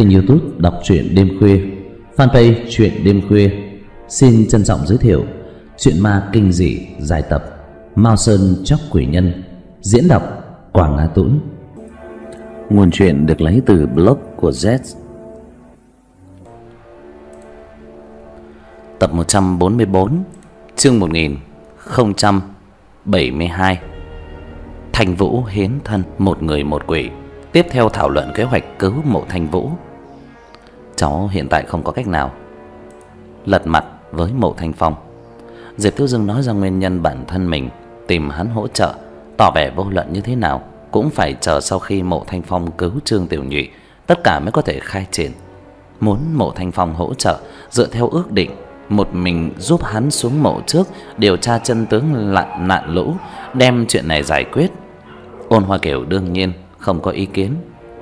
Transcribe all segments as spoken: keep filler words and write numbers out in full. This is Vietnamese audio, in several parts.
kênh YouTube đọc truyện đêm khuya, fanpage truyện đêm khuya xin trân trọng giới thiệu truyện ma kinh dị dài tập Mao Sơn Chóc Quỷ Nhân, diễn đọc Quảng Á Tũng. Nguồn truyện được lấy từ blog của Z. Tập một trăm bốn mươi bốn, chương một nghìn không trăm bảy mươi hai. Thanh Vũ hiến thân, một người một quỷ. Tiếp theo thảo luận kế hoạch cứu Mộ Thanh Vũ. Cháu hiện tại không có cách nào lật mặt với Mộ Thanh Phong. Diệp Thiếu Dương nói ra nguyên nhân bản thân mình tìm hắn hỗ trợ, tỏ vẻ vô luận như thế nào cũng phải chờ sau khi Mộ Thanh Phong cứu Trương Tiểu Nhụy, tất cả mới có thể khai triển. Muốn Mộ Thanh Phong hỗ trợ dựa theo ước định, một mình giúp hắn xuống mộ trước, điều tra chân tướng lặn nạn lũ, đem chuyện này giải quyết. Ôn Hoa Kiều đương nhiên không có ý kiến.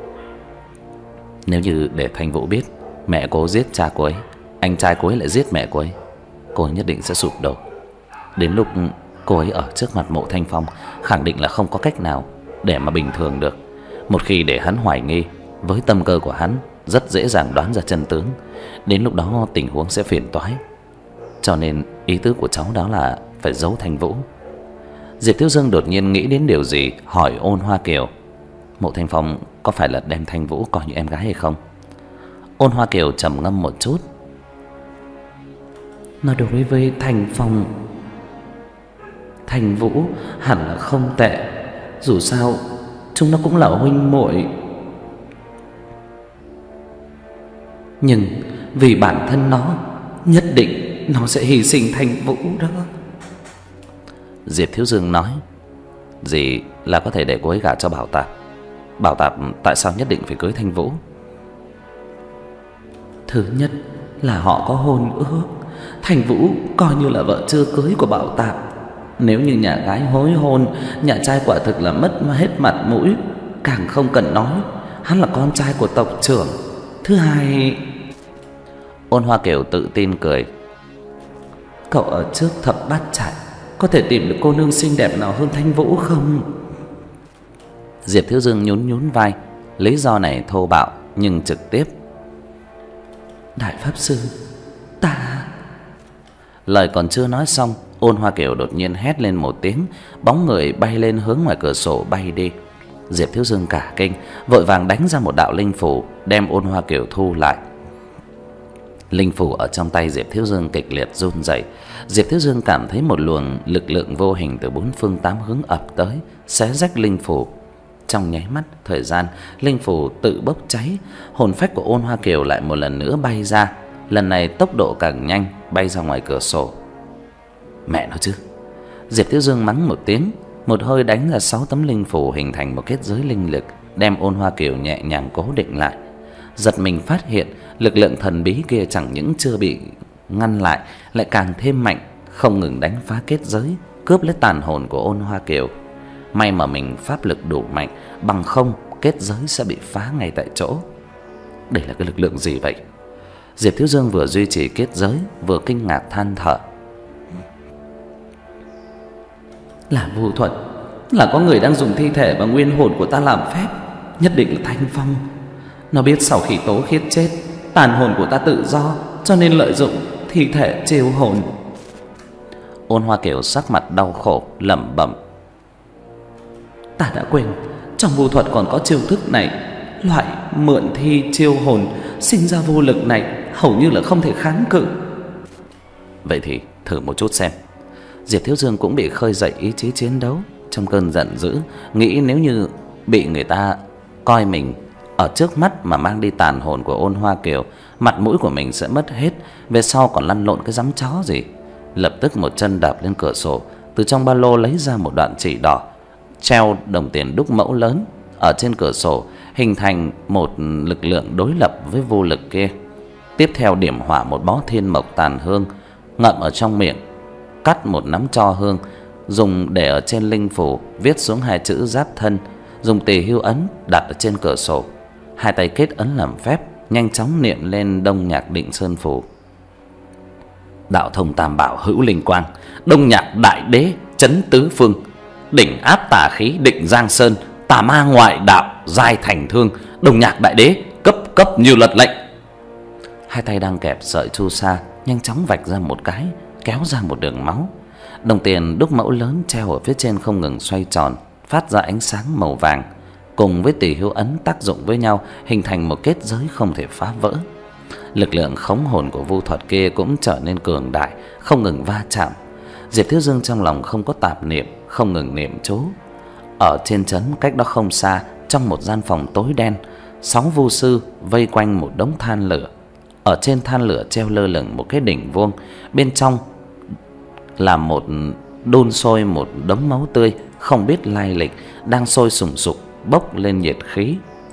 Nếu như để Thanh Vũ biết mẹ cô giết cha cô ấy, anh trai cô ấy lại giết mẹ cô ấy, cô ấy nhất định sẽ sụp đổ. Đến lúc cô ấy ở trước mặt Mộ Thanh Phong, khẳng định là không có cách nào để mà bình thường được. Một khi để hắn hoài nghi, với tâm cơ của hắn rất dễ dàng đoán ra chân tướng. Đến lúc đó tình huống sẽ phiền toái. Cho nên ý tứ của cháu đó là phải giấu Thanh Vũ. Diệp Thiếu Dương đột nhiên nghĩ đến điều gì, hỏi Ôn Hoa Kiều: Mộ Thanh Phong có phải là đem Thanh Vũ coi như em gái hay không? Ôn Hoa Kiều trầm ngâm một chút. Nó đối với Thanh Phong, Thanh Vũ hẳn là không tệ. Dù sao chúng nó cũng là huynh muội. Nhưng vì bản thân nó, nhất định nó sẽ hy sinh Thanh Vũ đó. Diệp Thiếu Dương nói: Dì là có thể để cô ấy gả cho Bảo Tạp. Bảo Tạp tại sao nhất định phải cưới Thanh Vũ? Thứ nhất là họ có hôn ước. Thanh Vũ coi như là vợ chưa cưới của Bảo Tạp. Nếu như nhà gái hối hôn, nhà trai quả thực là mất hết mặt mũi. Càng không cần nói, hắn là con trai của tộc trưởng. Thứ hai... Ôn Hoa Kiều tự tin cười: Cậu ở trước thập bát trại có thể tìm được cô nương xinh đẹp nào hơn Thanh Vũ không? Diệp Thiếu Dương nhún nhún vai, lý do này thô bạo nhưng trực tiếp. Đại pháp sư, ta... Lời còn chưa nói xong, Ôn Hoa Kiều đột nhiên hét lên một tiếng, bóng người bay lên hướng ngoài cửa sổ bay đi. Diệp Thiếu Dương cả kinh, vội vàng đánh ra một đạo linh phù, đem Ôn Hoa Kiều thu lại. Linh phù ở trong tay Diệp Thiếu Dương kịch liệt run rẩy. Diệp Thiếu Dương cảm thấy một luồng lực lượng vô hình từ bốn phương tám hướng ập tới, xé rách linh phù. Trong nháy mắt thời gian, linh phù tự bốc cháy, hồn phách của Ôn Hoa Kiều lại một lần nữa bay ra, lần này tốc độ càng nhanh, bay ra ngoài cửa sổ. Mẹ nó chứ! Diệp Thiếu Dương mắng một tiếng, một hơi đánh ra sáu tấm linh phù hình thành một kết giới linh lực, đem Ôn Hoa Kiều nhẹ nhàng cố định lại. Giật mình phát hiện lực lượng thần bí kia chẳng những chưa bị ngăn lại, lại càng thêm mạnh, không ngừng đánh phá kết giới, cướp lấy tàn hồn của Ôn Hoa Kiều. May mà mình pháp lực đủ mạnh, bằng không kết giới sẽ bị phá ngay tại chỗ. Đây là cái lực lượng gì vậy? Diệp Thiếu Dương vừa duy trì kết giới, vừa kinh ngạc than thở. Là vu thuật, là có người đang dùng thi thể và nguyên hồn của ta làm phép. Nhất định là Thanh Phong. Nó biết sau khi Tố Khiết chết, tàn hồn của ta tự do, cho nên lợi dụng thi thể chiêu hồn. Ôn Hoa Kiều sắc mặt đau khổ lẩm bẩm: Ta đã quên, trong vu thuật còn có chiêu thức này. Loại mượn thi chiêu hồn sinh ra vô lực này hầu như là không thể kháng cự. Vậy thì thử một chút xem. Diệp Thiếu Dương cũng bị khơi dậy ý chí chiến đấu. Trong cơn giận dữ, nghĩ nếu như bị người ta coi mình ở trước mắt mà mang đi tàn hồn của Ôn Hoa Kiều, mặt mũi của mình sẽ mất hết, về sau còn lăn lộn cái dám chó gì. Lập tức một chân đạp lên cửa sổ, từ trong ba lô lấy ra một đoạn chỉ đỏ, treo đồng tiền đúc mẫu lớn ở trên cửa sổ, hình thành một lực lượng đối lập với vô lực kia. Tiếp theo điểm hỏa một bó thiên mộc tàn hương, ngậm ở trong miệng, cắt một nắm tro hương, dùng để ở trên linh phù viết xuống hai chữ giáp thân, dùng tỳ hưu ấn đặt ở trên cửa sổ. Hai tay kết ấn làm phép, nhanh chóng niệm lên Đông Nhạc Định Sơn phù. Đạo thông tam bảo hữu linh quang, Đông Nhạc đại đế chấn tứ phương, đỉnh áp tà khí định giang sơn, tà ma ngoại đạo giai thành thương, Đông Nhạc đại đế cấp cấp như luật lệnh. Hai tay đang kẹp sợi chu sa nhanh chóng vạch ra một cái, kéo ra một đường máu. Đồng tiền đúc mẫu lớn treo ở phía trên không ngừng xoay tròn, phát ra ánh sáng màu vàng, cùng với tỷ hưu ấn tác dụng với nhau hình thành một kết giới không thể phá vỡ. Lực lượng khống hồn của vu thuật kia cũng trở nên cường đại, không ngừng va chạm. Diệp Thiếu Dương trong lòng không có tạp niệm, không ngừng niệm chú. Ở trên trấn cách đó không xa, trong một gian phòng tối đen, sáu vu sư vây quanh một đống than lửa. Ở trên than lửa treo lơ lửng một cái đỉnh vuông, bên trong là một đun sôi một đống máu tươi không biết lai lịch đang sôi sùng sục bốc lên nhiệt khí.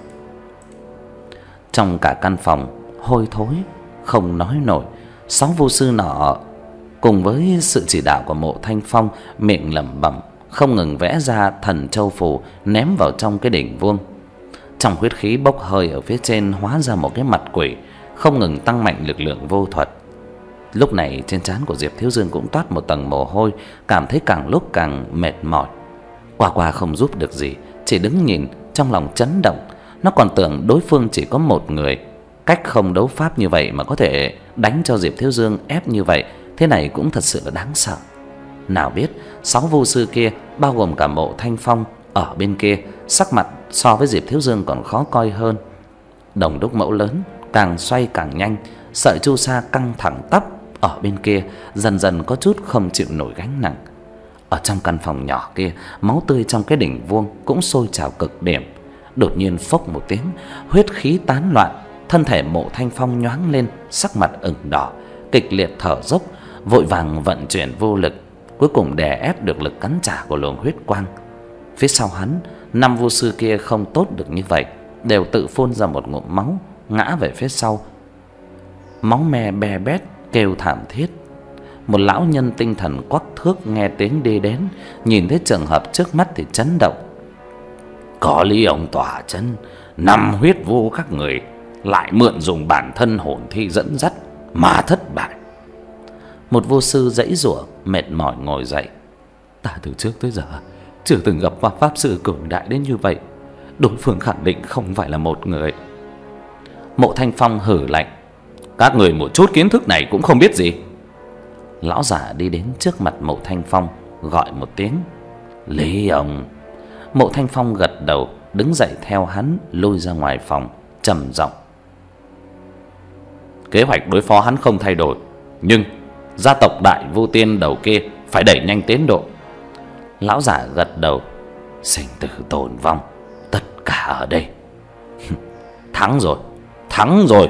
Trong cả căn phòng hôi thối không nói nổi. Sáu vu sư nọ cùng với sự chỉ đạo của Mộ Thanh Phong miệng lẩm bẩm, không ngừng vẽ ra thần châu phù ném vào trong cái đỉnh vuông. Trong huyết khí bốc hơi ở phía trên hóa ra một cái mặt quỷ, không ngừng tăng mạnh lực lượng vô thuật. Lúc này trên trán của Diệp Thiếu Dương cũng toát một tầng mồ hôi, cảm thấy càng lúc càng mệt mỏi. Qua qua không giúp được gì, chỉ đứng nhìn trong lòng chấn động. Nó còn tưởng đối phương chỉ có một người, cách không đấu pháp như vậy mà có thể đánh cho Diệp Thiếu Dương ép như vậy, thế này cũng thật sự là đáng sợ. Nào biết sáu vu sư kia bao gồm cả Mộ Thanh Phong ở bên kia, sắc mặt so với Diệp Thiếu Dương còn khó coi hơn. Đồng đúc mẫu lớn càng xoay càng nhanh, sợi chu sa căng thẳng tắp ở bên kia dần dần có chút không chịu nổi gánh nặng. Ở trong căn phòng nhỏ kia, máu tươi trong cái đỉnh vuông cũng sôi trào cực điểm. Đột nhiên phốc một tiếng, huyết khí tán loạn, thân thể Mộ Thanh Phong nhoáng lên, sắc mặt ửng đỏ, kịch liệt thở dốc, vội vàng vận chuyển vô lực, cuối cùng đè ép được lực cắn trả của luồng huyết quang. Phía sau hắn, năm vu sư kia không tốt được như vậy, đều tự phun ra một ngụm máu, ngã về phía sau, máu me be bét kêu thảm thiết. Một lão nhân tinh thần quắc thước nghe tiếng đi đến, nhìn thấy trường hợp trước mắt thì chấn động. Có lý ông tỏa chân, năm huyết vu các người lại mượn dùng bản thân hồn thi dẫn dắt mà thất bại. Một vô sư giãy giụa mệt mỏi ngồi dậy. Ta từ trước tới giờ chưa từng gặp qua pháp sư cường đại đến như vậy, đối phương khẳng định không phải là một người. Mộ Thanh Phong hử lạnh, các người một chút kiến thức này cũng không biết gì. Lão giả đi đến trước mặt Mộ Thanh Phong, gọi một tiếng, Lý ông. Mộ Thanh Phong gật đầu, đứng dậy theo hắn lui ra ngoài phòng, trầm giọng, kế hoạch đối phó hắn không thay đổi, nhưng gia tộc Đại Vu Tiên đầu kia phải đẩy nhanh tiến độ. Lão giả gật đầu, sinh tử tồn vong tất cả ở đây. Thắng rồi, thắng rồi.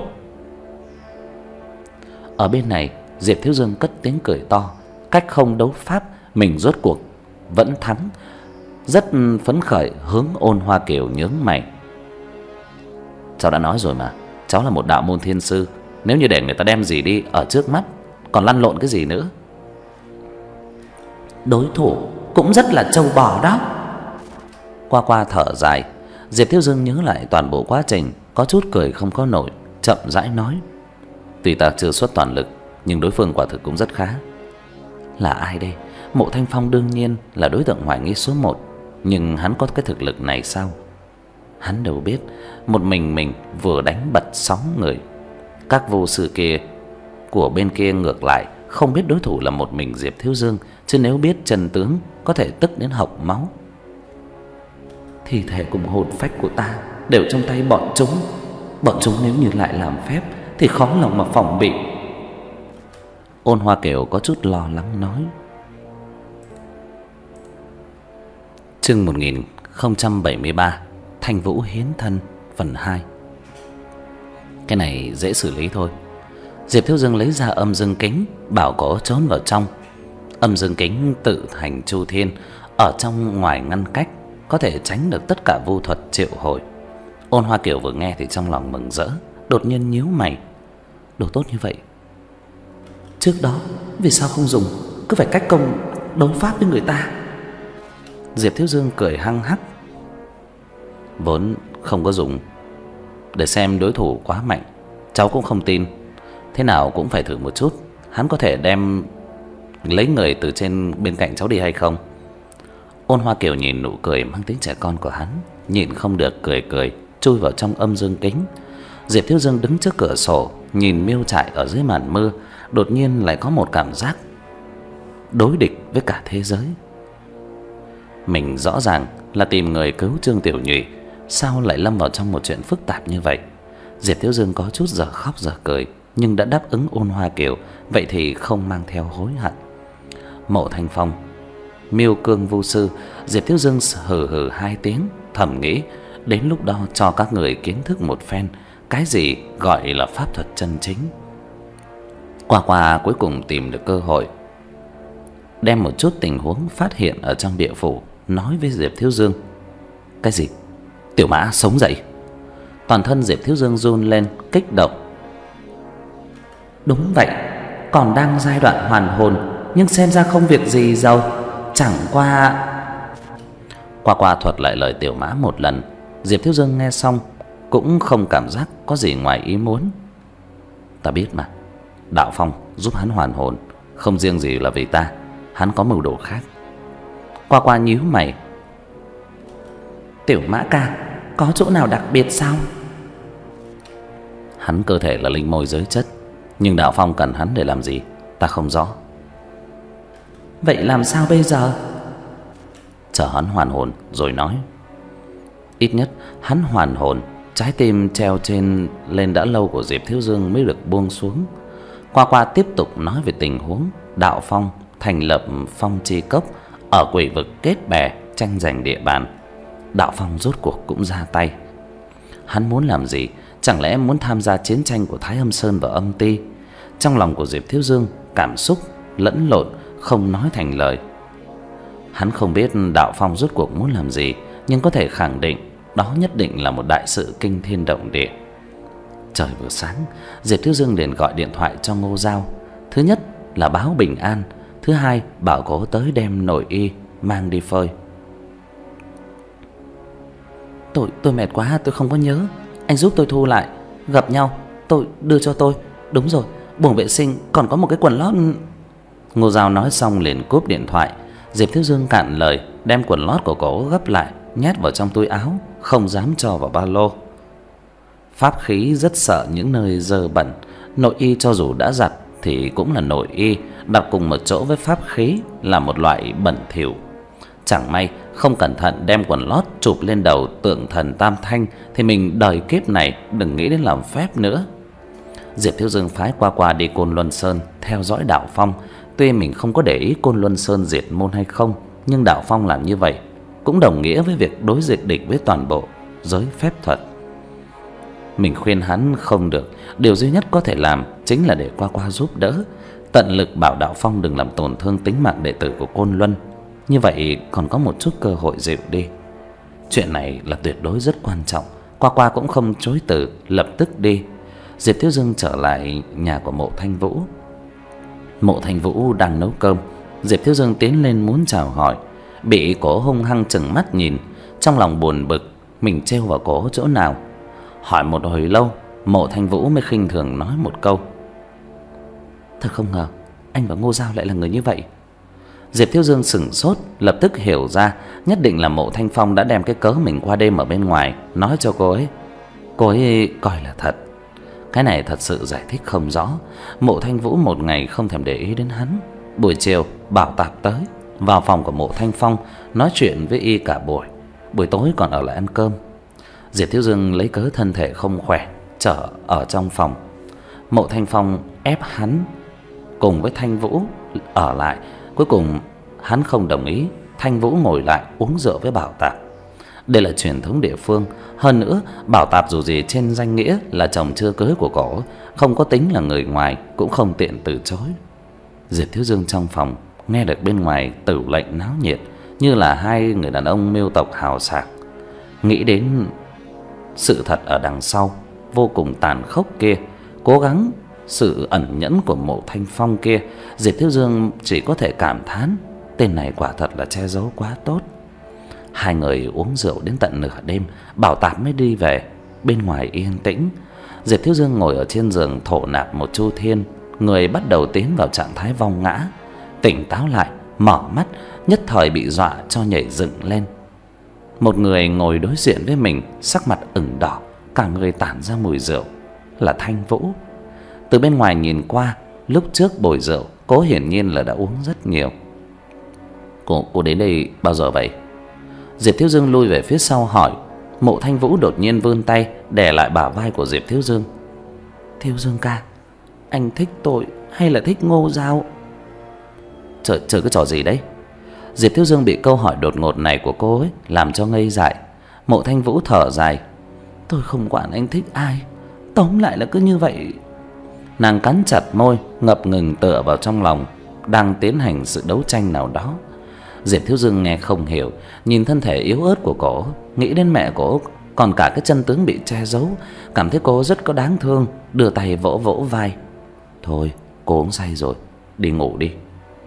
Ở bên này, Diệp Thiếu Dương cất tiếng cười to, cách không đấu pháp mình rốt cuộc vẫn thắng, rất phấn khởi hướng Ôn Hoa Kiều nhướng mày. Cháu đã nói rồi mà, cháu là một đạo môn thiên sư, nếu như để người ta đem gì đi ở trước mắt, còn lăn lộn cái gì nữa. Đối thủ cũng rất là trâu bò đó. Qua qua thở dài, Diệp Thiếu Dương nhớ lại toàn bộ quá trình, có chút cười không có nổi, chậm rãi nói, tuy ta chưa xuất toàn lực, nhưng đối phương quả thực cũng rất khá. Là ai đây? Mộ Thanh Phong đương nhiên là đối tượng hoài nghi số một, nhưng hắn có cái thực lực này sao? Hắn đâu biết, một mình mình vừa đánh bật sáu người. Các vô sư kia của bên kia ngược lại không biết đối thủ là một mình Diệp Thiếu Dương, chứ nếu biết chân tướng có thể tức đến hộc máu. Thi thể cùng hồn phách của ta đều trong tay bọn chúng. Bọn chúng nếu như lại làm phép thì khó lòng mà phòng bị. Ôn Hoa Kiều có chút lo lắng nói. Chương một nghìn không trăm bảy mươi ba, Thanh Vũ hiến thân phần hai. Cái này dễ xử lý thôi. Diệp Thiếu Dương lấy ra âm dương kính, bảo cổ trốn vào trong. Âm dương kính tự thành chu thiên, ở trong ngoài ngăn cách, có thể tránh được tất cả vu thuật triệu hồi. Ôn Hoa Kiều vừa nghe thì trong lòng mừng rỡ, đột nhiên nhíu mày. Đồ tốt như vậy, trước đó vì sao không dùng, cứ phải cách công đấu pháp với người ta? Diệp Thiếu Dương cười hăng hắc, vốn không có dùng, để xem đối thủ quá mạnh, cháu cũng không tin, thế nào cũng phải thử một chút, hắn có thể đem lấy người từ trên bên cạnh cháu đi hay không. Ôn Hoa Kiều nhìn nụ cười mang tính trẻ con của hắn, nhịn không được cười cười, chui vào trong âm dương kính. Diệp Thiếu Dương đứng trước cửa sổ nhìn miêu trại ở dưới màn mưa, đột nhiên lại có một cảm giác đối địch với cả thế giới. Mình rõ ràng là tìm người cứu Trương Tiểu Nhụy, sao lại lâm vào trong một chuyện phức tạp như vậy? Diệp Thiếu Dương có chút giờ khóc giờ cười, nhưng đã đáp ứng Ôn Hoa Kiều, vậy thì không mang theo hối hận. Mộ Thanh Phong, Miêu Cương Vu Sư, Diệp Thiếu Dương hừ hừ hai tiếng, thầm nghĩ đến lúc đó cho các người kiến thức một phen cái gì gọi là pháp thuật chân chính. Qua qua cuối cùng tìm được cơ hội, đem một chút tình huống phát hiện ở trong địa phủ nói với Diệp Thiếu Dương. Cái gì? Tiểu Mã sống dậy? Toàn thân Diệp Thiếu Dương run lên, kích động. Đúng vậy, còn đang giai đoạn hoàn hồn, nhưng xem ra không việc gì đâu. Chẳng qua... Qua qua thuật lại lời Tiểu Mã một lần. Diệp Thiếu Dương nghe xong cũng không cảm giác có gì ngoài ý muốn. Ta biết mà, Đạo Phong giúp hắn hoàn hồn không riêng gì là vì ta, hắn có mưu đồ khác. Qua qua nhíu mày. Tiểu Mã ca, có chỗ nào đặc biệt sao? Hắn cơ thể là linh môi giới chất, nhưng Đạo Phong cần hắn để làm gì ta không rõ. Vậy làm sao bây giờ? Chờ hắn hoàn hồn rồi nói. Ít nhất hắn hoàn hồn, trái tim treo trên lên đã lâu của Diệp Thiếu Dương mới được buông xuống. Qua qua tiếp tục nói về tình huống Đạo Phong thành lập Phong Chi Cốc ở quỷ vực kết bè tranh giành địa bàn. Đạo Phong rốt cuộc cũng ra tay. Hắn muốn làm gì? Chẳng lẽ muốn tham gia chiến tranh của Thái Âm Sơn và Âm Ti? Trong lòng của Diệp Thiếu Dương cảm xúc lẫn lộn, không nói thành lời. Hắn không biết Đạo Phong rốt cuộc muốn làm gì, nhưng có thể khẳng định đó nhất định là một đại sự kinh thiên động địa. Trời vừa sáng, Diệp Thiếu Dương liền gọi điện thoại cho Ngô Giao. Thứ nhất là báo bình an, thứ hai bảo cô tới đem nội y mang đi phơi. Tôi tôi mệt quá, tôi không có nhớ. Anh giúp tôi thu lại. Gặp nhau, tôi đưa cho tôi. Đúng rồi, buồng vệ sinh còn có một cái quần lót. Ngô Giao nói xong liền cúp điện thoại. Diệp Thiếu Dương cạn lời, đem quần lót của cổ gấp lại, nhét vào trong túi áo, không dám cho vào ba lô. Pháp khí rất sợ những nơi dơ bẩn, nội y cho dù đã giặt thì cũng là nội y, đặt cùng một chỗ với pháp khí là một loại bẩn thỉu. Chẳng may không cẩn thận đem quần lót chụp lên đầu tượng thần Tam Thanh thì mình đời kiếp này đừng nghĩ đến làm phép nữa. Diệp Thiếu Dương phái Qua Qua đi Côn Luân Sơn theo dõi Đạo Phong. Tuy mình không có để ý Côn Luân Sơn diệt môn hay không, nhưng Đạo Phong làm như vậy cũng đồng nghĩa với việc đối diệt địch với toàn bộ giới phép thuật. Mình khuyên hắn không được, điều duy nhất có thể làm chính là để Qua Qua giúp đỡ, tận lực bảo Đạo Phong đừng làm tổn thương tính mạng đệ tử của Côn Luân. Như vậy còn có một chút cơ hội dịu đi. Chuyện này là tuyệt đối rất quan trọng. Qua Qua cũng không chối từ, lập tức đi. Diệp Thiếu Dương trở lại nhà của Mộ Thanh Vũ. Mộ Thanh Vũ đang nấu cơm. Diệp Thiếu Dương tiến lên muốn chào hỏi, bị cổ hung hăng trừng mắt nhìn. Trong lòng buồn bực, mình trêu vào cổ chỗ nào. Hỏi một hồi lâu, Mộ Thanh Vũ mới khinh thường nói một câu. Thật không ngờ anh và Ngô Giao lại là người như vậy. Diệp Thiếu Dương sững sốt, lập tức hiểu ra nhất định là Mộ Thanh Phong đã đem cái cớ mình qua đêm ở bên ngoài nói cho cô ấy. Cô ấy coi là thật. Cái này thật sự giải thích không rõ. Mộ Thanh Vũ một ngày không thèm để ý đến hắn. Buổi chiều Bảo Tạp tới, vào phòng của Mộ Thanh Phong nói chuyện với y cả buổi. Buổi tối còn ở lại ăn cơm. Diệp Thiếu Dương lấy cớ thân thể không khỏe trở ở trong phòng. Mộ Thanh Phong ép hắn cùng với Thanh Vũ ở lại. Cuối cùng hắn không đồng ý. Thanh Vũ ngồi lại uống rượu với Bảo Tạp. Đây là truyền thống địa phương. Hơn nữa Bảo Tạp dù gì trên danh nghĩa là chồng chưa cưới của cổ, không có tính là người ngoài, cũng không tiện từ chối. Diệp Thiếu Dương trong phòng nghe được bên ngoài tửu lệnh náo nhiệt, như là hai người đàn ông miêu tộc hào sảng. Nghĩ đến sự thật ở đằng sau vô cùng tàn khốc kia, cố gắng sự ẩn nhẫn của Mộ Thanh Phong kia, Diệp Thiếu Dương chỉ có thể cảm thán tên này quả thật là che giấu quá tốt. Hai người uống rượu đến tận nửa đêm, Bảo Tạp mới đi về. Bên ngoài yên tĩnh. Diệp Thiếu Dương ngồi ở trên giường thổ nạp một chu thiên, người bắt đầu tiến vào trạng thái vong ngã. Tỉnh táo lại, mở mắt, nhất thời bị dọa cho nhảy dựng lên. Một người ngồi đối diện với mình, sắc mặt ửng đỏ, cả người tản ra mùi rượu, là Thanh Vũ. Từ bên ngoài nhìn qua, lúc trước bồi rượu, cô hiển nhiên là đã uống rất nhiều. Cô, cô đến đây bao giờ vậy? Diệp Thiếu Dương lui về phía sau hỏi. Mộ Thanh Vũ đột nhiên vươn tay đè lại bả vai của Diệp Thiếu Dương. Thiếu Dương ca, anh thích tôi hay là thích Ngô Giao? Trời, trời cái trò gì đấy? Diệp Thiếu Dương bị câu hỏi đột ngột này của cô ấy làm cho ngây dại. Mộ Thanh Vũ thở dài. Tôi không quản anh thích ai, tóm lại là cứ như vậy. Nàng cắn chặt môi, ngập ngừng tựa vào trong lòng, đang tiến hành sự đấu tranh nào đó. Diệp Thiếu Dương nghe không hiểu, nhìn thân thể yếu ớt của cô, nghĩ đến mẹ cô, còn cả cái chân tướng bị che giấu, cảm thấy cô rất có đáng thương, đưa tay vỗ vỗ vai. Thôi, cô uống say rồi, đi ngủ đi.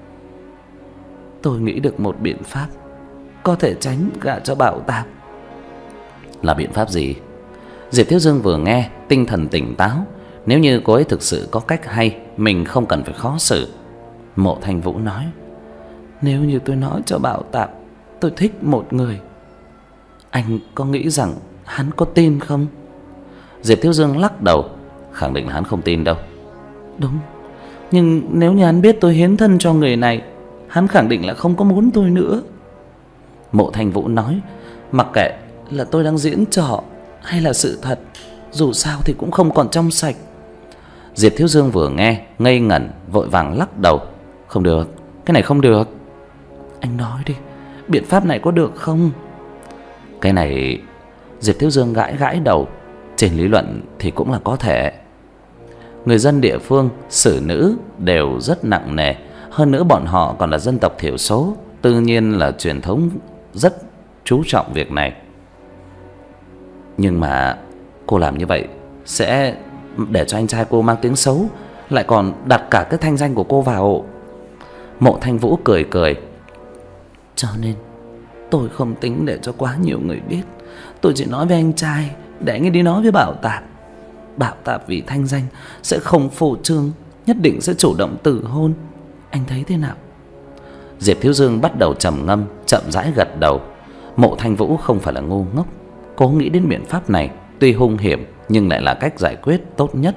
Tôi nghĩ được một biện pháp có thể tránh gả cho Bảo Tạp. Là biện pháp gì? Diệp Thiếu Dương vừa nghe, tinh thần tỉnh táo. Nếu như cô ấy thực sự có cách hay, mình không cần phải khó xử. Mộ Thanh Vũ nói. Nếu như tôi nói cho Bảo Tạp tôi thích một người, anh có nghĩ rằng hắn có tin không? Diệp Thiếu Dương lắc đầu, khẳng định là hắn không tin đâu. Đúng, nhưng nếu như hắn biết tôi hiến thân cho người này, hắn khẳng định là không có muốn tôi nữa. Mộ Thanh Vũ nói. Mặc kệ là tôi đang diễn trò hay là sự thật, dù sao thì cũng không còn trong sạch. Diệp Thiếu Dương vừa nghe ngây ngẩn, vội vàng lắc đầu. Không được, cái này không được. Anh nói đi, biện pháp này có được không? Cái này, Diệp Thiếu Dương gãi gãi đầu. Trên lý luận thì cũng là có thể. Người dân địa phương xử nữ đều rất nặng nề, hơn nữa bọn họ còn là dân tộc thiểu số, tự nhiên là truyền thống rất chú trọng việc này. Nhưng mà cô làm như vậy sẽ để cho anh trai cô mang tiếng xấu, lại còn đặt cả cái thanh danh của cô vào. Mộ Thanh Vũ cười cười. Cho nên tôi không tính để cho quá nhiều người biết. Tôi chỉ nói với anh trai để anh ấy đi nói với Bảo Tạp. Bảo Tạp vì thanh danh sẽ không phô trương, nhất định sẽ chủ động từ hôn. Anh thấy thế nào? Diệp Thiếu Dương bắt đầu trầm ngâm, chậm rãi gật đầu. Mộ Thanh Vũ không phải là ngu ngốc, cố nghĩ đến biện pháp này tuy hung hiểm nhưng lại là cách giải quyết tốt nhất.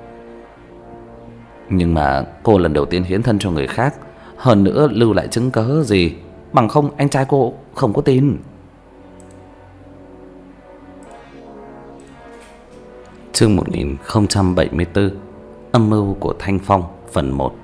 Nhưng mà cô lần đầu tiên hiến thân cho người khác, hơn nữa lưu lại chứng cớ gì, bằng không anh trai cô không có tin. Chương một nghìn không trăm bảy mươi tư. Âm mưu của Thanh Phong phần một.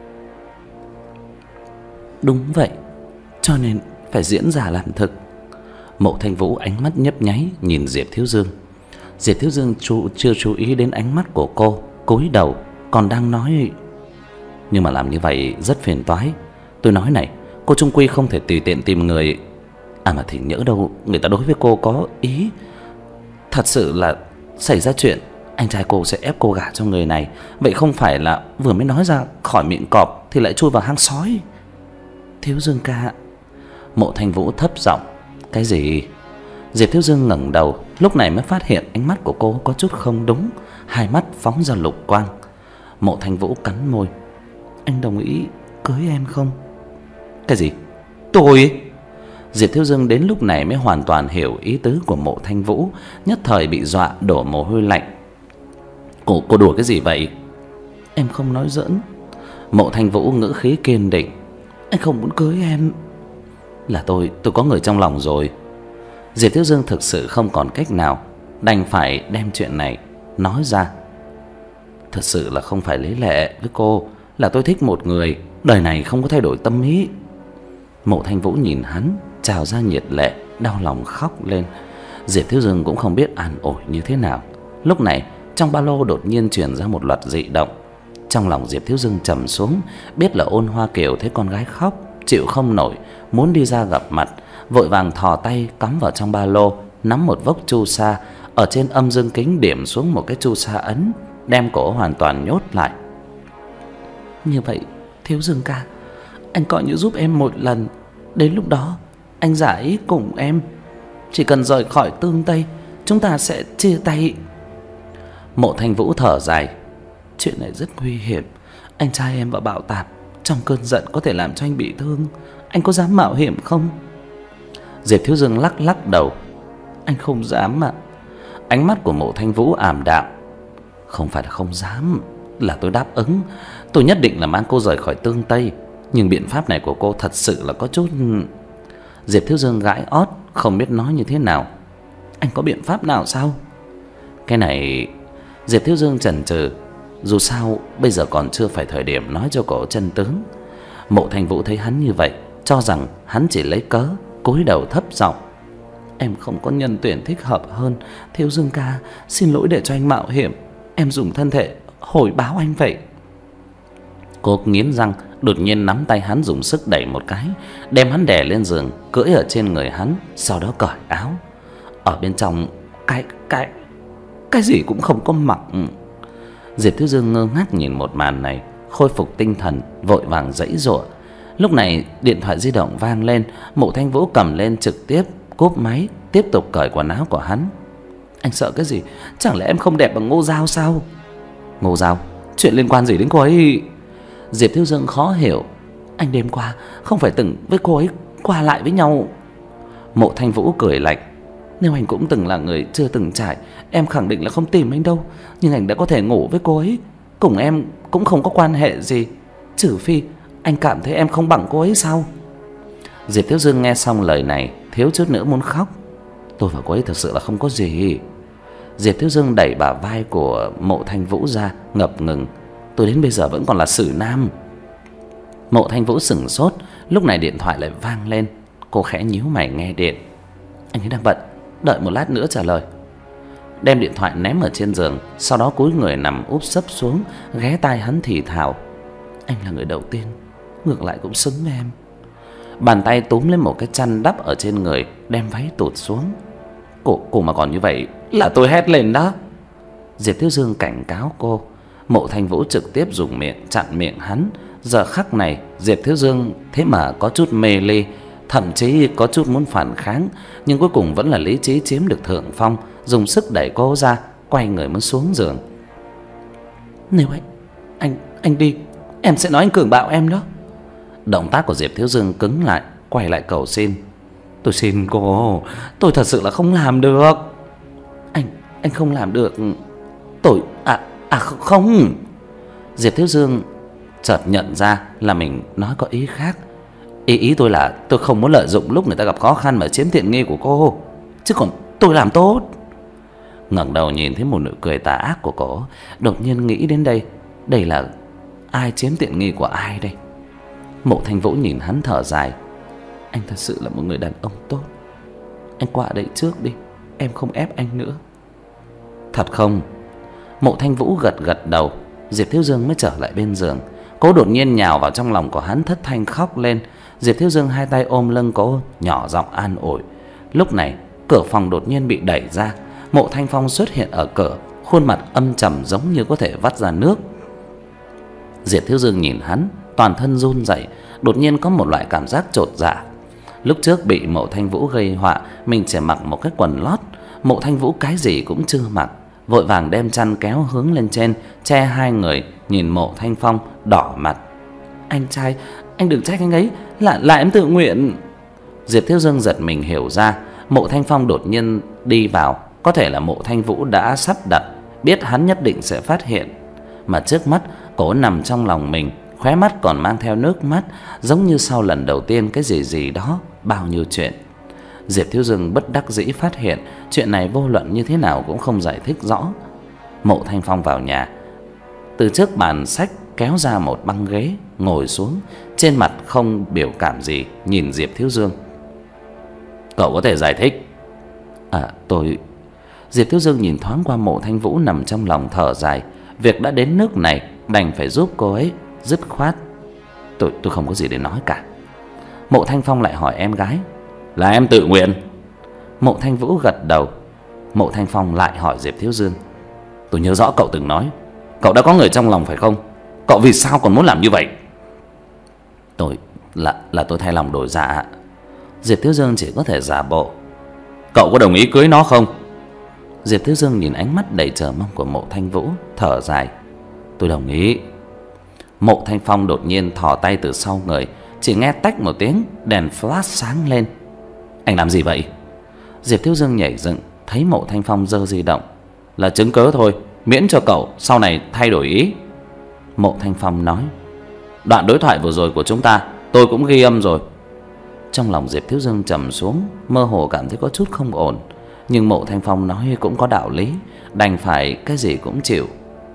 Đúng vậy, cho nên phải diễn giả làm thực. Mộ Thanh Vũ ánh mắt nhấp nháy nhìn Diệp Thiếu Dương. Diệp Thiếu Dương chú, chưa chú ý đến ánh mắt của cô, cúi đầu còn đang nói. Nhưng mà làm như vậy rất phiền toái. Tôi nói này, cô chung quy không thể tùy tiện tìm người. À mà thì nhỡ đâu người ta đối với cô có ý, thật sự là xảy ra chuyện, anh trai cô sẽ ép cô gả cho người này. Vậy không phải là vừa mới nói ra khỏi miệng cọp thì lại chui vào hang sói. Thiếu Dương ca. Mộ Thanh Vũ thấp giọng. Cái gì? Diệp Thiếu Dương ngẩng đầu, lúc này mới phát hiện ánh mắt của cô có chút không đúng, hai mắt phóng ra lục quang. Mộ Thanh Vũ cắn môi. Anh đồng ý cưới em không? Cái gì? Tôi? Diệp Thiếu Dương đến lúc này mới hoàn toàn hiểu ý tứ của Mộ Thanh Vũ, nhất thời bị dọa đổ mồ hôi lạnh. Cô, cô đùa cái gì vậy? Em không nói giỡn. Mộ Thanh Vũ ngữ khí kiên định. Anh không muốn cưới em. Là tôi, tôi có người trong lòng rồi. Diệp Thiếu Dương thực sự không còn cách nào, đành phải đem chuyện này nói ra. Thật sự là không phải lấy lệ với cô, là tôi thích một người, đời này không có thay đổi tâm ý. Mộ Thanh Vũ nhìn hắn, trào ra nhiệt lệ, đau lòng khóc lên. Diệp Thiếu Dương cũng không biết an ủi như thế nào. Lúc này trong ba lô đột nhiên truyền ra một loạt dị động. Trong lòng Diệp Thiếu Dương trầm xuống, biết là Ôn Hoa Kiều thấy con gái khóc, chịu không nổi, muốn đi ra gặp mặt, vội vàng thò tay cắm vào trong ba lô, nắm một vốc chu sa, ở trên âm dương kính điểm xuống một cái chu sa ấn, đem cổ hoàn toàn nhốt lại. Như vậy, Thiếu Dương ca, anh coi như giúp em một lần, đến lúc đó anh giả ý cùng em, chỉ cần rời khỏi Tương Tây, chúng ta sẽ chia tay. Mộ Thanh Vũ thở dài. Chuyện này rất nguy hiểm, anh trai em và Bảo Tạp trong cơn giận có thể làm cho anh bị thương, anh có dám mạo hiểm không? Diệp Thiếu Dương lắc lắc đầu. Anh không dám mà. Ánh mắt của Mộ Thanh Vũ ảm đạm. Không phải là không dám, là tôi đáp ứng. Tôi nhất định là mang cô rời khỏi Tương Tây. Nhưng biện pháp này của cô thật sự là có chút... Diệp Thiếu Dương gãi ót, không biết nói như thế nào. Anh có biện pháp nào sao? Cái này... Diệp Thiếu Dương chần chừ. Dù sao bây giờ còn chưa phải thời điểm nói cho cổ chân tướng. Mộ Thanh Vũ thấy hắn như vậy, cho rằng hắn chỉ lấy cớ, cúi đầu thấp giọng. Em không có nhân tuyển thích hợp hơn. Thiếu Dương ca, xin lỗi để cho anh mạo hiểm. Em dùng thân thể hồi báo anh vậy. Cô nghiến răng, đột nhiên nắm tay hắn dùng sức đẩy một cái, đem hắn đè lên giường, cưỡi ở trên người hắn, sau đó cởi áo. Ở bên trong cái cái cái gì cũng không có mặc. Diệp Thiếu Dương ngơ ngác nhìn một màn này, khôi phục tinh thần, vội vàng giãy giụa. Lúc này điện thoại di động vang lên, Mộ Thanh Vũ cầm lên trực tiếp cúp máy, tiếp tục cởi quần áo của hắn. Anh sợ cái gì? Chẳng lẽ em không đẹp bằng Ngô Giao sao? Ngô Giao? Chuyện liên quan gì đến cô ấy? Diệp Thiếu Dương khó hiểu. Anh đêm qua không phải từng với cô ấy qua lại với nhau? Mộ Thanh Vũ cười lạnh. Nếu anh cũng từng là người chưa từng trải, em khẳng định là không tìm anh đâu. Nhưng anh đã có thể ngủ với cô ấy, cùng em cũng không có quan hệ gì. Trừ phi anh cảm thấy em không bằng cô ấy sao? Diệp Thiếu Dương nghe xong lời này, thiếu chút nữa muốn khóc. Tôi và cô ấy thực sự là không có gì. Diệp Thiếu Dương đẩy bả vai của Mộ Thanh Vũ ra, ngập ngừng. Tôi đến bây giờ vẫn còn là xử nam. Mộ Thanh Vũ sững sốt. Lúc này điện thoại lại vang lên. Cô khẽ nhíu mày nghe điện. Anh ấy đang bận, đợi một lát nữa trả lời. Đem điện thoại ném ở trên giường, sau đó cúi người nằm úp sấp xuống, ghé tai hắn thì thào. Anh là người đầu tiên, ngược lại cũng xứng với em. Bàn tay túm lên một cái chăn đắp ở trên người, đem váy tụt xuống. Cô, cô mà còn như vậy là tôi hét lên đó. Diệp Thiếu Dương cảnh cáo cô. Mộ Thanh Vũ trực tiếp dùng miệng chặn miệng hắn. Giờ khắc này Diệp Thiếu Dương thế mà có chút mê ly, thậm chí có chút muốn phản kháng, nhưng cuối cùng vẫn là lý trí chiếm được thượng phong, dùng sức đẩy cô ra, quay người muốn xuống giường. Nếu anh anh anh đi, em sẽ nói anh cường bạo em đó. Động tác của Diệp Thiếu Dương cứng lại, quay lại cầu xin. Tôi xin cô, tôi thật sự là không làm được. Anh anh không làm được. Tôi à à không. Diệp Thiếu Dương chợt nhận ra là mình nói có ý khác. Ý ý tôi là tôi không muốn lợi dụng lúc người ta gặp khó khăn mà chiếm tiện nghi của cô, chứ còn tôi làm tốt. Ngẩng đầu nhìn thấy một nụ cười tà ác của cô, đột nhiên nghĩ đến đây, đây là ai chiếm tiện nghi của ai đây? Mộ Thanh Vũ nhìn hắn thở dài. Anh thật sự là một người đàn ông tốt. Anh qua đây trước đi, em không ép anh nữa. Thật không? Mộ Thanh Vũ gật gật đầu. Diệp Thiếu Dương mới trở lại bên giường. Cô đột nhiên nhào vào trong lòng của hắn, thất thanh khóc lên. Diệp Thiếu Dương hai tay ôm lưng cô, nhỏ giọng an ủi. Lúc này cửa phòng đột nhiên bị đẩy ra. Mộ Thanh Phong xuất hiện ở cửa, khuôn mặt âm trầm giống như có thể vắt ra nước. Diệp Thiếu Dương nhìn hắn, toàn thân run rẩy, đột nhiên có một loại cảm giác chột dạ. Lúc trước bị Mộ Thanh Vũ gây họa, mình chỉ mặc một cái quần lót, Mộ Thanh Vũ cái gì cũng chưa mặc, vội vàng đem chăn kéo hướng lên trên, che hai người, nhìn Mộ Thanh Phong đỏ mặt. Anh trai, anh đừng trách anh ấy, là là em tự nguyện. Diệp Thiếu Dương giật mình hiểu ra, Mộ Thanh Phong đột nhiên đi vào, có thể là Mộ Thanh Vũ đã sắp đặt, biết hắn nhất định sẽ phát hiện. Mà trước mắt cô nằm trong lòng mình, khóe mắt còn mang theo nước mắt, giống như sau lần đầu tiên cái gì gì đó, bao nhiêu chuyện. Diệp Thiếu Dương bất đắc dĩ phát hiện chuyện này vô luận như thế nào cũng không giải thích rõ. Mộ Thanh Phong vào nhà, từ trước bàn sách kéo ra một băng ghế, ngồi xuống, trên mặt không biểu cảm gì, nhìn Diệp Thiếu Dương. Cậu có thể giải thích? À tôi... Diệp Thiếu Dương nhìn thoáng qua Mộ Thanh Vũ nằm trong lòng thở dài. Việc đã đến nước này, đành phải giúp cô ấy, dứt khoát. Tôi tôi không có gì để nói cả. Mộ Thanh Phong lại hỏi em gái. Là em tự nguyện? Mộ Thanh Vũ gật đầu. Mộ Thanh Phong lại hỏi Diệp Thiếu Dương. Tôi nhớ rõ cậu từng nói cậu đã có người trong lòng phải không? Cậu vì sao còn muốn làm như vậy? Tôi là là tôi thay lòng đổi dạ. Diệp Thiếu Dương chỉ có thể giả bộ. Cậu có đồng ý cưới nó không? Diệp Thiếu Dương nhìn ánh mắt đầy chờ mong của Mộ Thanh Vũ, thở dài. Tôi đồng ý. Mộ Thanh Phong đột nhiên thò tay từ sau người, chỉ nghe tách một tiếng, đèn flash sáng lên. Anh làm gì vậy? Diệp Thiếu Dương nhảy dựng, thấy Mộ Thanh Phong giơ di động. Là chứng cớ thôi, miễn cho cậu sau này thay đổi ý. Mộ Thanh Phong nói. Đoạn đối thoại vừa rồi của chúng ta tôi cũng ghi âm rồi. Trong lòng Diệp Thiếu Dương trầm xuống, mơ hồ cảm thấy có chút không ổn. Nhưng Mộ Thanh Phong nói cũng có đạo lý, đành phải cái gì cũng chịu.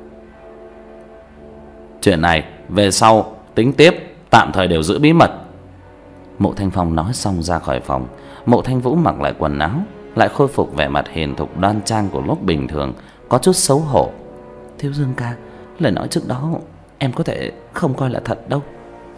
Chuyện này về sau tính tiếp, tạm thời đều giữ bí mật. Mộ Thanh Phong nói xong ra khỏi phòng. Mộ Thanh Vũ mặc lại quần áo, lại khôi phục vẻ mặt hiền thục đoan trang của lúc bình thường, có chút xấu hổ. Thiếu Dương ca, lời nói trước đó em có thể không coi là thật đâu.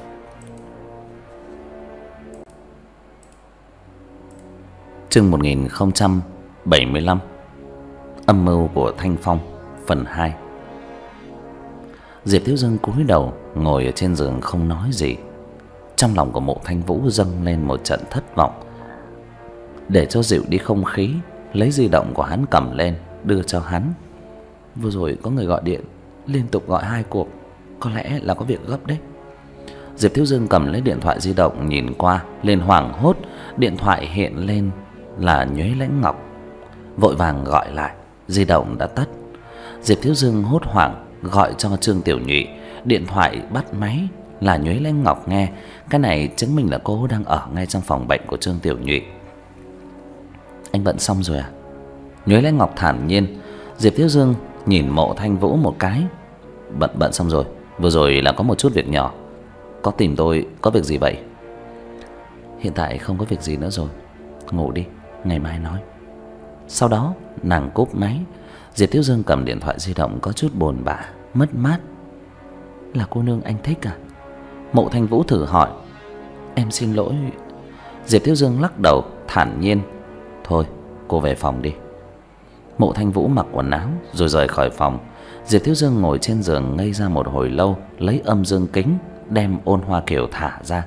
Chương một nghìn không trăm bảy mươi lăm. Âm mưu của Thanh Phong phần hai. Diệp Thiếu Dương cúi đầu ngồi ở trên giường không nói gì. Trong lòng của Mộ Thanh Vũ dâng lên một trận thất vọng. Để cho dịu đi không khí, lấy di động của hắn cầm lên đưa cho hắn. Vừa rồi có người gọi điện, liên tục gọi hai cuộc, có lẽ là có việc gấp đấy. Diệp Thiếu Dương cầm lấy điện thoại di động nhìn qua, liền hoảng hốt. Điện thoại hiện lên là Nhuế Lãnh Ngọc. Vội vàng gọi lại, di động đã tắt. Diệp Thiếu Dương hốt hoảng gọi cho Trương Tiểu Nhụy. Điện thoại bắt máy là Nhuế Lãnh Ngọc nghe. Cái này chứng minh là cô đang ở ngay trong phòng bệnh của Trương Tiểu Nhụy. Anh bận xong rồi à? Nhuế Lãnh Ngọc thản nhiên. Diệp Thiếu Dương nhìn Mộ Thanh Vũ một cái. Bận bận xong rồi, vừa rồi là có một chút việc nhỏ. Có tìm tôi có việc gì vậy? Hiện tại không có việc gì nữa rồi, ngủ đi, ngày mai nói. Sau đó nàng cúp máy. Diệp Thiếu Dương cầm điện thoại di động có chút buồn bã, mất mát. Là cô nương anh thích à? Mộ Thanh Vũ thử hỏi. Em xin lỗi. Diệp Thiếu Dương lắc đầu thản nhiên. Thôi cô về phòng đi. Mộ Thanh Vũ mặc quần áo rồi rời khỏi phòng. Diệp Thiếu Dương ngồi trên giường ngây ra một hồi lâu, lấy âm dương kính đem Ôn Hoa Kiều thả ra.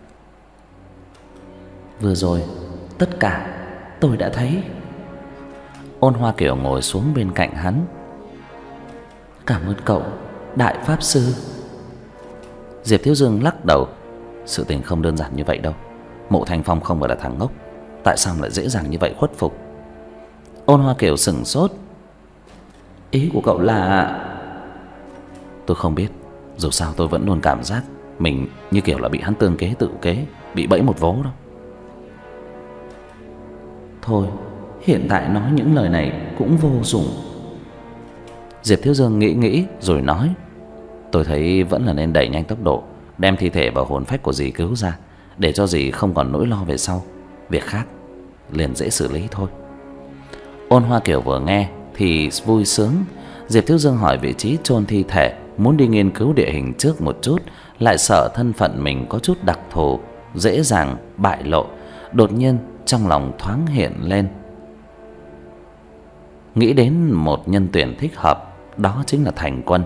Vừa rồi tất cả tôi đã thấy. Ôn Hoa Kiều ngồi xuống bên cạnh hắn. Cảm ơn cậu, đại pháp sư. Diệp Thiếu Dương lắc đầu. Sự tình không đơn giản như vậy đâu. Mộ Thanh Phong không phải là thằng ngốc, tại sao lại dễ dàng như vậy khuất phục? Ôn Hoa Kiều sững sốt. Ý của cậu là... Tôi không biết. Dù sao tôi vẫn luôn cảm giác mình như kiểu là bị hắn tương kế tự kế, bị bẫy một vố đâu. Thôi, hiện tại nói những lời này cũng vô dụng. Diệp Thiếu Dương nghĩ nghĩ rồi nói. Tôi thấy vẫn là nên đẩy nhanh tốc độ, đem thi thể và hồn phách của dì cứu ra, để cho dì không còn nỗi lo về sau. Việc khác liền dễ xử lý thôi. Ôn Hoa Kiều vừa nghe thì vui sướng. Diệp Thiếu Dương hỏi vị trí chôn thi thể, muốn đi nghiên cứu địa hình trước một chút, lại sợ thân phận mình có chút đặc thù, dễ dàng bại lộ. Đột nhiên trong lòng thoáng hiện lên, nghĩ đến một nhân tuyển thích hợp, đó chính là Thành Quân.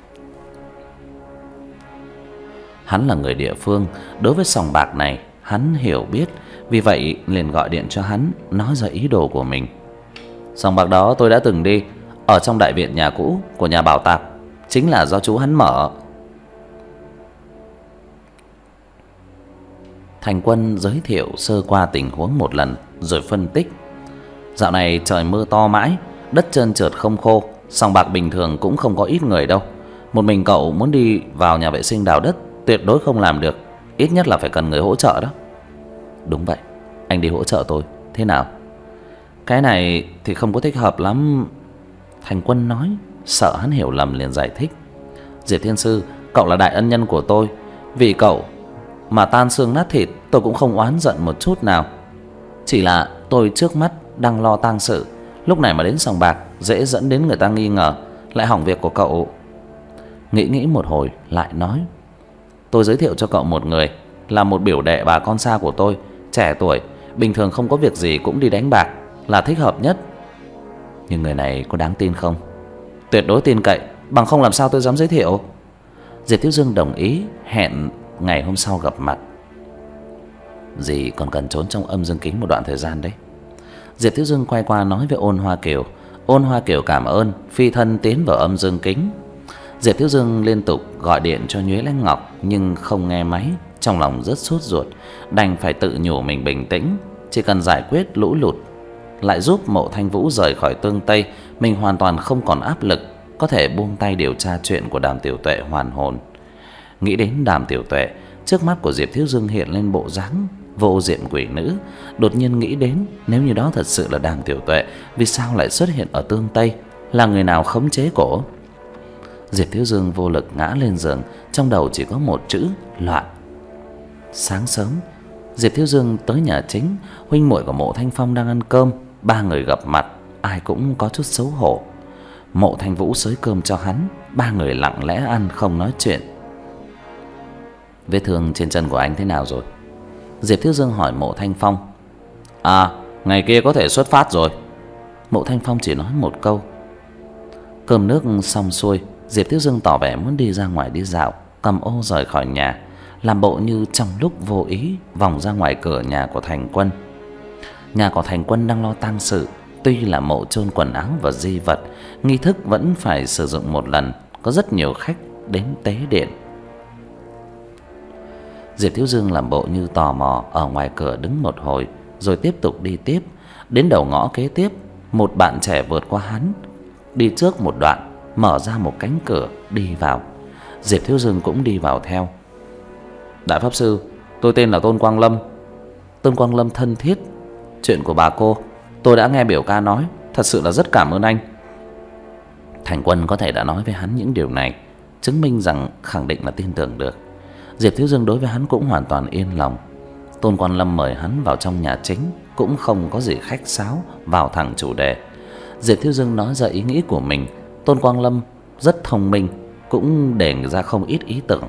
Hắn là người địa phương, đối với sòng bạc này hắn hiểu biết, vì vậy liền gọi điện cho hắn, nói ra ý đồ của mình. Sòng bạc đó tôi đã từng đi, ở trong đại viện nhà cũ của nhà Bảo Tạp, chính là do chú hắn mở. Thành Quân giới thiệu sơ qua tình huống một lần rồi phân tích. Dạo này trời mưa to mãi, đất trơn trượt không khô, sòng bạc bình thường cũng không có ít người đâu. Một mình cậu muốn đi vào nhà vệ sinh đào đất tuyệt đối không làm được, ít nhất là phải cần người hỗ trợ đó. Đúng vậy, anh đi hỗ trợ tôi, thế nào? Cái này thì không có thích hợp lắm. Thành Quân nói, sợ hắn hiểu lầm liền giải thích. Diệp Thiên Sư, cậu là đại ân nhân của tôi, vì cậu mà tan xương nát thịt tôi cũng không oán giận một chút nào. Chỉ là tôi trước mắt đang lo tang sự, lúc này mà đến sòng bạc dễ dẫn đến người ta nghi ngờ, lại hỏng việc của cậu. Nghĩ nghĩ một hồi lại nói, tôi giới thiệu cho cậu một người, là một biểu đệ bà con xa của tôi, trẻ tuổi, bình thường không có việc gì cũng đi đánh bạc, là thích hợp nhất. Nhưng người này có đáng tin không? Tuyệt đối tin cậy, bằng không làm sao tôi dám giới thiệu. Diệp Thiếu Dương đồng ý, hẹn ngày hôm sau gặp mặt. Dì còn cần trốn trong âm dương kính một đoạn thời gian đấy. Diệp Thiếu Dương quay qua nói với Ôn Hoa Kiều. Ôn Hoa Kiều cảm ơn, phi thân tiến vào âm dương kính. Diệp Thiếu Dương liên tục gọi điện cho Nhuế Lãnh Ngọc nhưng không nghe máy, trong lòng rất sốt ruột, đành phải tự nhủ mình bình tĩnh, chỉ cần giải quyết lũ lụt lại giúp Mộ Thanh Vũ rời khỏi Tương Tây, mình hoàn toàn không còn áp lực, có thể buông tay điều tra chuyện của Đàm Tiểu Tuệ hoàn hồn. Nghĩ đến Đàm Tiểu Tuệ, trước mắt của Diệp Thiếu Dương hiện lên bộ dáng vô diện quỷ nữ. Đột nhiên nghĩ đến, nếu như đó thật sự là Đàm Tiểu Tuệ, vì sao lại xuất hiện ở Tương Tây? Là người nào khống chế cổ? Diệp Thiếu Dương vô lực ngã lên giường, trong đầu chỉ có một chữ: loạn. Sáng sớm, Diệp Thiếu Dương tới nhà chính, huynh muội của Mộ Thanh Phong đang ăn cơm, ba người gặp mặt, ai cũng có chút xấu hổ. Mộ Thanh Vũ xới cơm cho hắn, ba người lặng lẽ ăn không nói chuyện. Vết thương trên chân của anh thế nào rồi? Diệp Thiếu Dương hỏi Mộ Thanh Phong. À, ngày kia có thể xuất phát rồi. Mộ Thanh Phong chỉ nói một câu. Cơm nước xong xuôi, Diệp Thiếu Dương tỏ vẻ muốn đi ra ngoài đi dạo, cầm ô rời khỏi nhà, làm bộ như trong lúc vô ý vòng ra ngoài cửa nhà của Thành Quân. Nhà của Thành Quân đang lo tang sự, tuy là mộ chôn quần áo và di vật, nghi thức vẫn phải sử dụng một lần, có rất nhiều khách đến tế điện. Diệp Thiếu Dương làm bộ như tò mò ở ngoài cửa đứng một hồi, rồi tiếp tục đi tiếp. Đến đầu ngõ kế tiếp, một bạn trẻ vượt qua hắn, đi trước một đoạn, mở ra một cánh cửa đi vào. Diệp Thiếu Dương cũng đi vào theo. Đại pháp sư, tôi tên là Tôn Quang Lâm. Tôn Quang Lâm thân thiết. Chuyện của bà cô tôi đã nghe biểu ca nói, thật sự là rất cảm ơn anh. Thành Quân có thể đã nói với hắn những điều này, chứng minh rằng khẳng định là tin tưởng được. Diệp Thiếu Dương đối với hắn cũng hoàn toàn yên lòng. Tôn Quang Lâm mời hắn vào trong nhà chính, cũng không có gì khách sáo, vào thẳng chủ đề. Diệp Thiếu Dương nói ra ý nghĩ của mình. Tôn Quang Lâm rất thông minh, cũng đề ra không ít ý tưởng.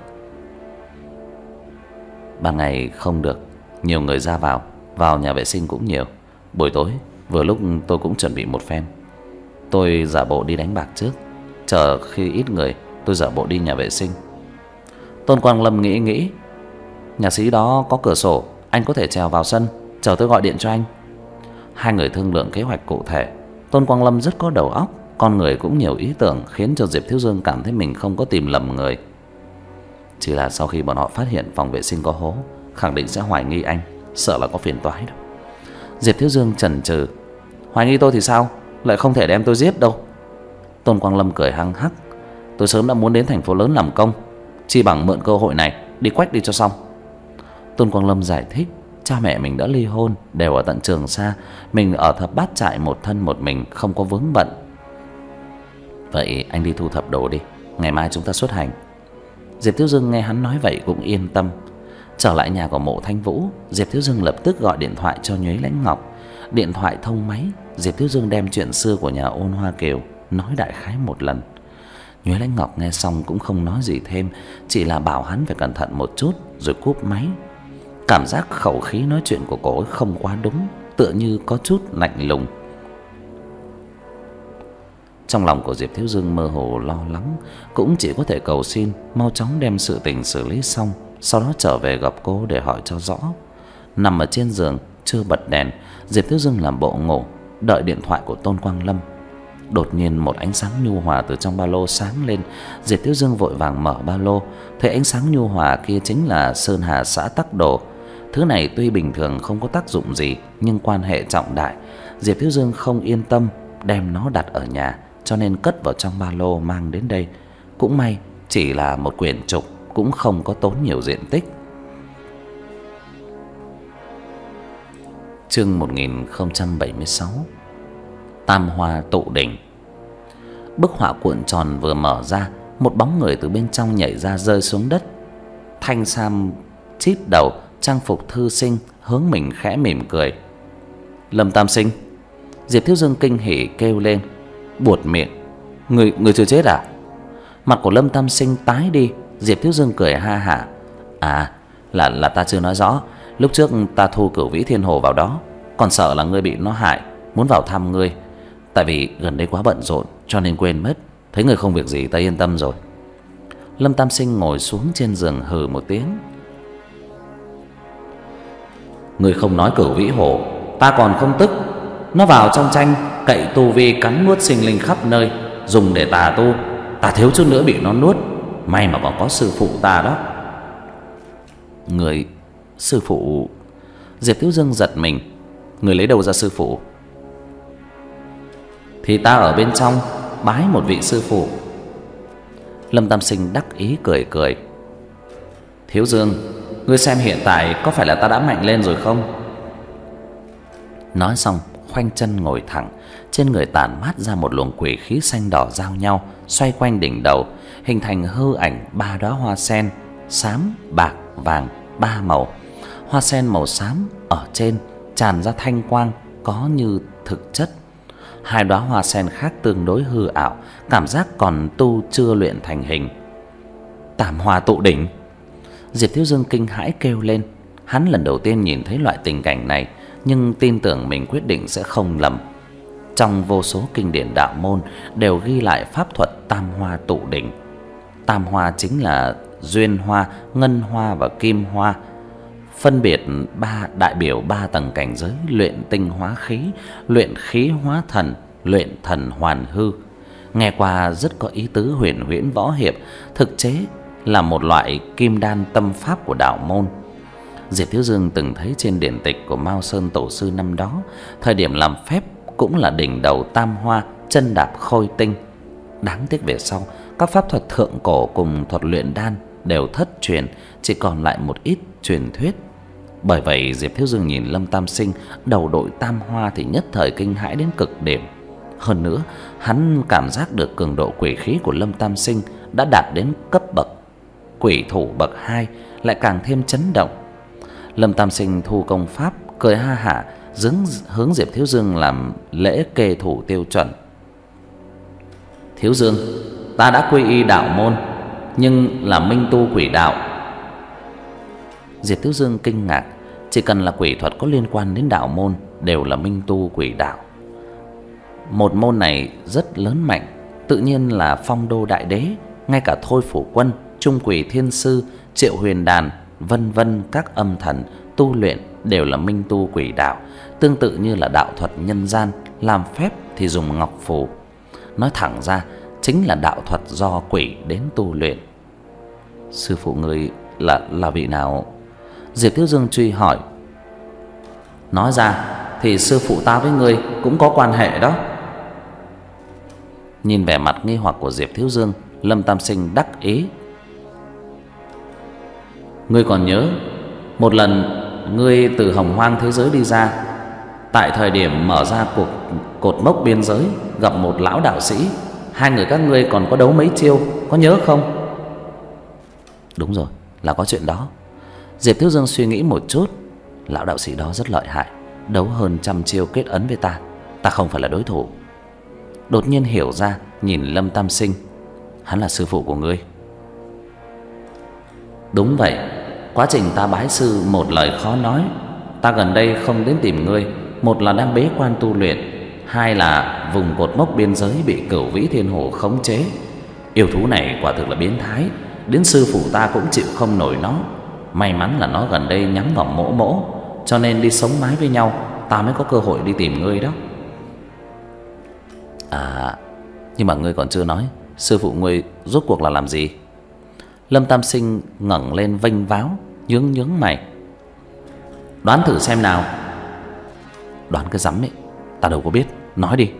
Ban ngày không được, nhiều người ra vào, vào nhà vệ sinh cũng nhiều. Buổi tối vừa lúc tôi cũng chuẩn bị một phen. Tôi giả bộ đi đánh bạc trước, chờ khi ít người tôi giả bộ đi nhà vệ sinh. Tôn Quang Lâm nghĩ nghĩ. Nhà sĩ đó có cửa sổ, anh có thể trèo vào sân, chờ tôi gọi điện cho anh. Hai người thương lượng kế hoạch cụ thể. Tôn Quang Lâm rất có đầu óc, con người cũng nhiều ý tưởng, khiến cho Diệp Thiếu Dương cảm thấy mình không có tìm lầm người. Chỉ là sau khi bọn họ phát hiện phòng vệ sinh có hố, khẳng định sẽ hoài nghi anh, sợ là có phiền toái đâu. Diệp Thiếu Dương chần chừ. Hoài nghi tôi thì sao, lại không thể đem tôi giết đâu. Tôn Quang Lâm cười hăng hắc. Tôi sớm đã muốn đến thành phố lớn làm công, chi bằng mượn cơ hội này đi quách đi cho xong. Tôn Quang Lâm giải thích, cha mẹ mình đã ly hôn, đều ở tận Trường Sa, mình ở Thập Bát Trại một thân một mình, không có vướng bận. Vậy anh đi thu thập đồ đi, ngày mai chúng ta xuất hành. Diệp Thiếu Dương nghe hắn nói vậy cũng yên tâm. Trở lại nhà của Mộ Thanh Vũ, Diệp Thiếu Dương lập tức gọi điện thoại cho Nhuế Lãnh Ngọc. Điện thoại thông máy, Diệp Thiếu Dương đem chuyện xưa của nhà Ôn Hoa Kiều nói đại khái một lần. Nhuế Lãnh Ngọc nghe xong cũng không nói gì thêm, chỉ là bảo hắn phải cẩn thận một chút rồi cúp máy. Cảm giác khẩu khí nói chuyện của cô ấy không quá đúng, tựa như có chút lạnh lùng. Trong lòng của Diệp Thiếu Dương mơ hồ lo lắng, cũng chỉ có thể cầu xin mau chóng đem sự tình xử lý xong, sau đó trở về gặp cô để hỏi cho rõ. Nằm ở trên giường chưa bật đèn, Diệp Thiếu Dương làm bộ ngủ, đợi điện thoại của Tôn Quang Lâm. Đột nhiên một ánh sáng nhu hòa từ trong ba lô sáng lên. Diệp Thiếu Dương vội vàng mở ba lô, thấy ánh sáng nhu hòa kia chính là sơn hà xã tắc đồ. Thứ này tuy bình thường không có tác dụng gì, nhưng quan hệ trọng đại. Diệp Thiếu Dương không yên tâm đem nó đặt ở nhà, cho nên cất vào trong ba lô mang đến đây. Cũng may chỉ là một quyển trục, cũng không có tốn nhiều diện tích. Chương một nghìn không trăm bảy mươi sáu. Tam Hoa tụ đỉnh. Bức họa cuộn tròn vừa mở ra, một bóng người từ bên trong nhảy ra rơi xuống đất. Thanh sam chít đầu, trang phục thư sinh, hướng mình khẽ mỉm cười. Lâm Tam Sinh. Diệp Thiếu Dương kinh hỉ kêu lên, buột miệng. Người người chưa chết à? Mặt của Lâm Tam Sinh tái đi. Diệp Thiếu Dương cười ha hả. À, là là ta chưa nói rõ. Lúc trước ta thu Cửu Vĩ Thiên Hồ vào đó, còn sợ là ngươi bị nó hại, muốn vào thăm ngươi. Tại vì gần đây quá bận rộn cho nên quên mất. Thấy người không việc gì ta yên tâm rồi. Lâm Tam Sinh ngồi xuống trên giường hừ một tiếng. Ngươi không nói Cửu Vĩ Hổ, ta còn không tức. Nó vào trong tranh cậy tu vi cắn nuốt sinh linh khắp nơi, dùng để tà tu. Ta thiếu chút nữa bị nó nuốt, may mà còn có sư phụ ta đó. Người sư phụ? Diệp Thiếu Dương giật mình. Người lấy đâu ra sư phụ? Thì ta ở bên trong bái một vị sư phụ. Lâm Tam Sinh đắc ý cười cười. Thiếu Dương, ngươi xem hiện tại có phải là ta đã mạnh lên rồi không? Nói xong khoanh chân ngồi thẳng. Trên người tản mát ra một luồng quỷ khí xanh đỏ giao nhau, xoay quanh đỉnh đầu, hình thành hư ảnh ba đóa hoa sen, xám, bạc, vàng, ba màu. Hoa sen màu xám ở trên tràn ra thanh quang có như thực chất. Hai đóa hoa sen khác tương đối hư ảo, cảm giác còn tu chưa luyện thành hình. Tam hoa tụ đỉnh. Diệp Thiếu Dương kinh hãi kêu lên. Hắn lần đầu tiên nhìn thấy loại tình cảnh này, nhưng tin tưởng mình quyết định sẽ không lầm. Trong vô số kinh điển đạo môn đều ghi lại pháp thuật tam hoa tụ đỉnh. Tam hoa chính là duyên hoa, ngân hoa và kim hoa, phân biệt ba đại biểu ba tầng cảnh giới: luyện tinh hóa khí, luyện khí hóa thần, luyện thần hoàn hư. Nghe qua rất có ý tứ huyền huyễn võ hiệp, thực chế là một loại kim đan tâm pháp của đạo môn. Diệp Thiếu Dương từng thấy trên điển tịch của Mao Sơn tổ sư năm đó, thời điểm làm phép cũng là đỉnh đầu tam hoa, chân đạp khôi tinh. Đáng tiếc về sau các pháp thuật thượng cổ cùng thuật luyện đan đều thất truyền, chỉ còn lại một ít truyền thuyết. Bởi vậy Diệp Thiếu Dương nhìn Lâm Tam Sinh đầu đội tam hoa thì nhất thời kinh hãi đến cực điểm. Hơn nữa, hắn cảm giác được cường độ quỷ khí của Lâm Tam Sinh đã đạt đến cấp bậc quỷ thủ bậc hai, lại càng thêm chấn động. Lâm Tam Sinh thu công pháp, cười ha hả, hướng hướng Diệp Thiếu Dương làm lễ kê thủ tiêu chuẩn. Thiếu Dương, ta đã quy y đạo môn, nhưng là minh tu quỷ đạo. Diệp Thiếu Dương kinh ngạc, chỉ cần là quỷ thuật có liên quan đến đạo môn đều là minh tu quỷ đạo. Một môn này rất lớn mạnh, tự nhiên là Phong Đô Đại Đế, ngay cả Thôi Phủ Quân, Trung Quỷ Thiên Sư, Triệu Huyền Đàn, vân vân các âm thần tu luyện đều là minh tu quỷ đạo, tương tự như là đạo thuật nhân gian, làm phép thì dùng ngọc phù. Nói thẳng ra chính là đạo thuật do quỷ đến tu luyện. Sư phụ người là là vị nào? Diệp Thiếu Dương truy hỏi. Nói ra thì sư phụ ta với ngươi cũng có quan hệ đó. Nhìn vẻ mặt nghi hoặc của Diệp Thiếu Dương, Lâm Tam Sinh đắc ý. Ngươi còn nhớ một lần ngươi từ hồng hoang thế giới đi ra, tại thời điểm mở ra cuộc cột mốc biên giới, gặp một lão đạo sĩ, hai người các ngươi còn có đấu mấy chiêu, có nhớ không? Đúng rồi, là có chuyện đó. Diệp Thiếu Dương suy nghĩ một chút. Lão đạo sĩ đó rất lợi hại, đấu hơn trăm chiêu kết ấn với ta, ta không phải là đối thủ. Đột nhiên hiểu ra, nhìn Lâm Tam Sinh. Hắn là sư phụ của ngươi? Đúng vậy. Quá trình ta bái sư một lời khó nói. Ta gần đây không đến tìm ngươi, một là đang bế quan tu luyện, hai là vùng cột mốc biên giới bị Cửu Vĩ Thiên Hổ khống chế. Yêu thú này quả thực là biến thái, đến sư phụ ta cũng chịu không nổi nó. May mắn là nó gần đây nhắm vào mỗ mỗ, cho nên đi sống mái với nhau, ta mới có cơ hội đi tìm ngươi đó. À, nhưng mà ngươi còn chưa nói sư phụ ngươi rốt cuộc là làm gì? Lâm Tam Sinh ngẩng lên vênh váo, nhướng nhướng mày. Đoán thử xem nào. Đoán cái rắm ấy, ta đâu có biết, nói đi.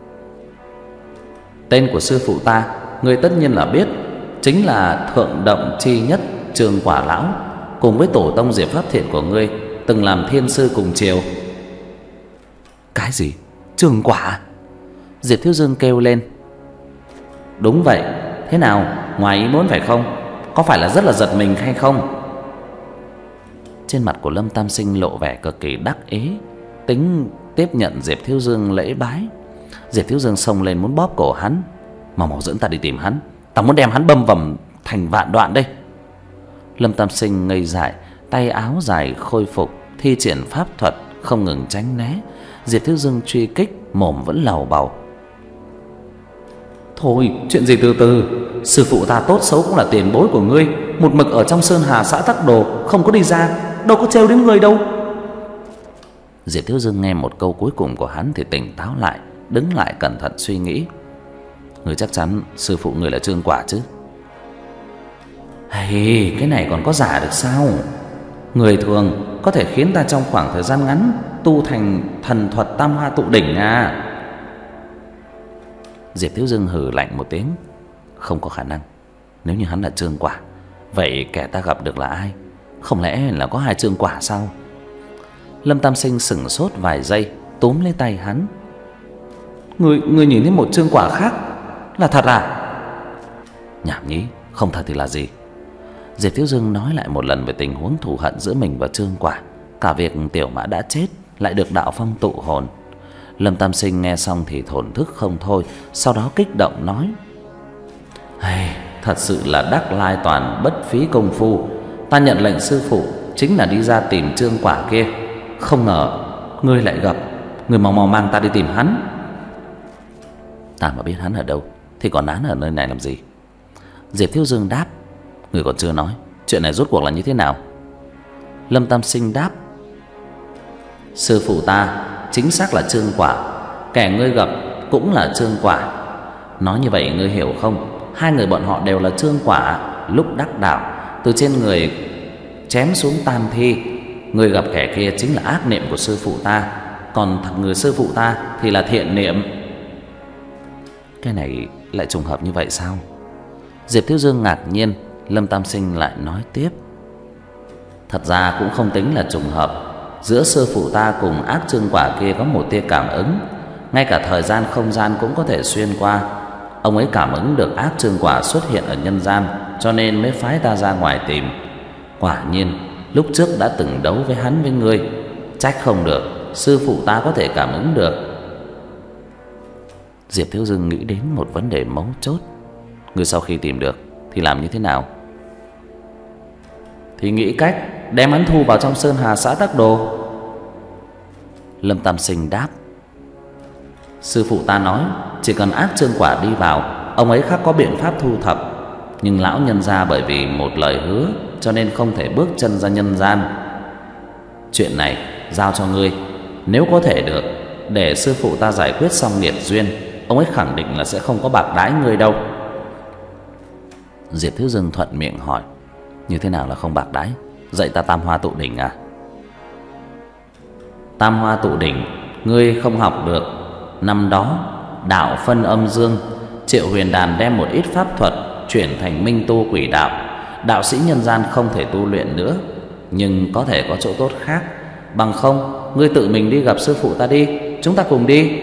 Tên của sư phụ ta ngươi tất nhiên là biết, chính là Thượng Động Chi Nhất Trường Quả Lão, cùng với tổ tông Diệp Pháp Thiện của ngươi từng làm thiên sư cùng triều. Cái gì? Trường Quả? Diệp Thiếu Dương kêu lên. Đúng vậy. Thế nào, ngoài ý muốn phải không? Có phải là rất là giật mình hay không? Trên mặt của Lâm Tam Sinh lộ vẻ cực kỳ đắc ý, tính tiếp nhận Diệp Thiếu Dương lễ bái. Diệp Thiếu Dương xông lên muốn bóp cổ hắn. Mau mau dẫn ta đi tìm hắn, ta muốn đem hắn băm vằm thành vạn đoạn đây. Lâm Tam Sinh ngây dại, tay áo dài khôi phục, thi triển pháp thuật không ngừng tránh né. Diệp Thiếu Dương truy kích, mồm vẫn lầu bầu. Thôi, chuyện gì từ từ, sư phụ ta tốt xấu cũng là tiền bối của ngươi, một mực ở trong Sơn Hà xã Tắc Đồ, không có đi ra, đâu có trêu đến ngươi đâu. Diệp Thiếu Dương nghe một câu cuối cùng của hắn thì tỉnh táo lại, đứng lại cẩn thận suy nghĩ. Ngươi chắc chắn sư phụ ngươi là Trương Quả chứ? Hey, cái này còn có giả được sao? Người thường có thể khiến ta trong khoảng thời gian ngắn tu thành thần thuật tam hoa tụ đỉnh à? Diệp Thiếu Dương hừ lạnh một tiếng. Không có khả năng. Nếu như hắn là Trương Quả, vậy kẻ ta gặp được là ai? Không lẽ là có hai Trương Quả sao? Lâm Tam Sinh sững sốt vài giây, túm lấy tay hắn. Người, người nhìn thấy một Trương Quả khác? Là thật à? Nhảm nhí, không thật thì là gì? Diệp Thiếu Dương nói lại một lần về tình huống thù hận giữa mình và Trương Quả. Cả việc Tiểu Mã đã chết lại được Đạo Phong tụ hồn. Lâm Tam Sinh nghe xong thì thổn thức không thôi, sau đó kích động nói: hey, thật sự là đắc lai toàn, bất phí công phu. Ta nhận lệnh sư phụ chính là đi ra tìm Trương Quả kia. Không ngờ ngươi lại gặp. Ngươi mau mau mang ta đi tìm hắn. Ta mà biết hắn ở đâu thì còn nán ở nơi này làm gì? Diệp Thiếu Dương đáp: Ngươi còn chưa nói chuyện này rốt cuộc là như thế nào? Lâm Tam Sinh đáp: sư phụ ta chính xác là Trương Quả, kẻ ngươi gặp cũng là Trương Quả. Nói như vậy ngươi hiểu không? Hai người bọn họ đều là Trương Quả lúc đắc đạo, từ trên người chém xuống tam thi. Ngươi gặp kẻ kia chính là ác niệm của sư phụ ta, còn thằng người sư phụ ta thì là thiện niệm. Cái này lại trùng hợp như vậy sao? Diệp Thiếu Dương ngạc nhiên. Lâm Tam Sinh lại nói tiếp: thật ra cũng không tính là trùng hợp. Giữa sư phụ ta cùng ác Trương Quả kia có một tia cảm ứng, ngay cả thời gian không gian cũng có thể xuyên qua. Ông ấy cảm ứng được ác Trương Quả xuất hiện ở nhân gian, cho nên mới phái ta ra ngoài tìm. Quả nhiên lúc trước đã từng đấu với hắn với ngươi, trách không được sư phụ ta có thể cảm ứng được. Diệp Thiếu Dương nghĩ đến một vấn đề mấu chốt. Ngươi sau khi tìm được thì làm như thế nào? Thì nghĩ cách đem hắn thu vào trong Sơn Hà xã Tắc Đồ. Lâm Tam Sinh đáp: sư phụ ta nói chỉ cần ác Trương Quả đi vào, ông ấy khắc có biện pháp thu thập. Nhưng lão nhân gia bởi vì một lời hứa cho nên không thể bước chân ra nhân gian. Chuyện này giao cho ngươi, nếu có thể được, để sư phụ ta giải quyết xong nghiệt duyên, ông ấy khẳng định là sẽ không có bạc đãi ngươi đâu. Diệp Thiếu Dương thuận miệng hỏi: như thế nào là không bạc đãi? Dạy ta Tam Hoa Tụ Đỉnh à? Tam Hoa Tụ Đỉnh ngươi không học được. Năm đó đạo phân âm dương, Triệu Huyền Đàn đem một ít pháp thuật chuyển thành minh tu quỷ đạo. Đạo sĩ nhân gian không thể tu luyện nữa, nhưng có thể có chỗ tốt khác. Bằng không ngươi tự mình đi gặp sư phụ ta đi, chúng ta cùng đi.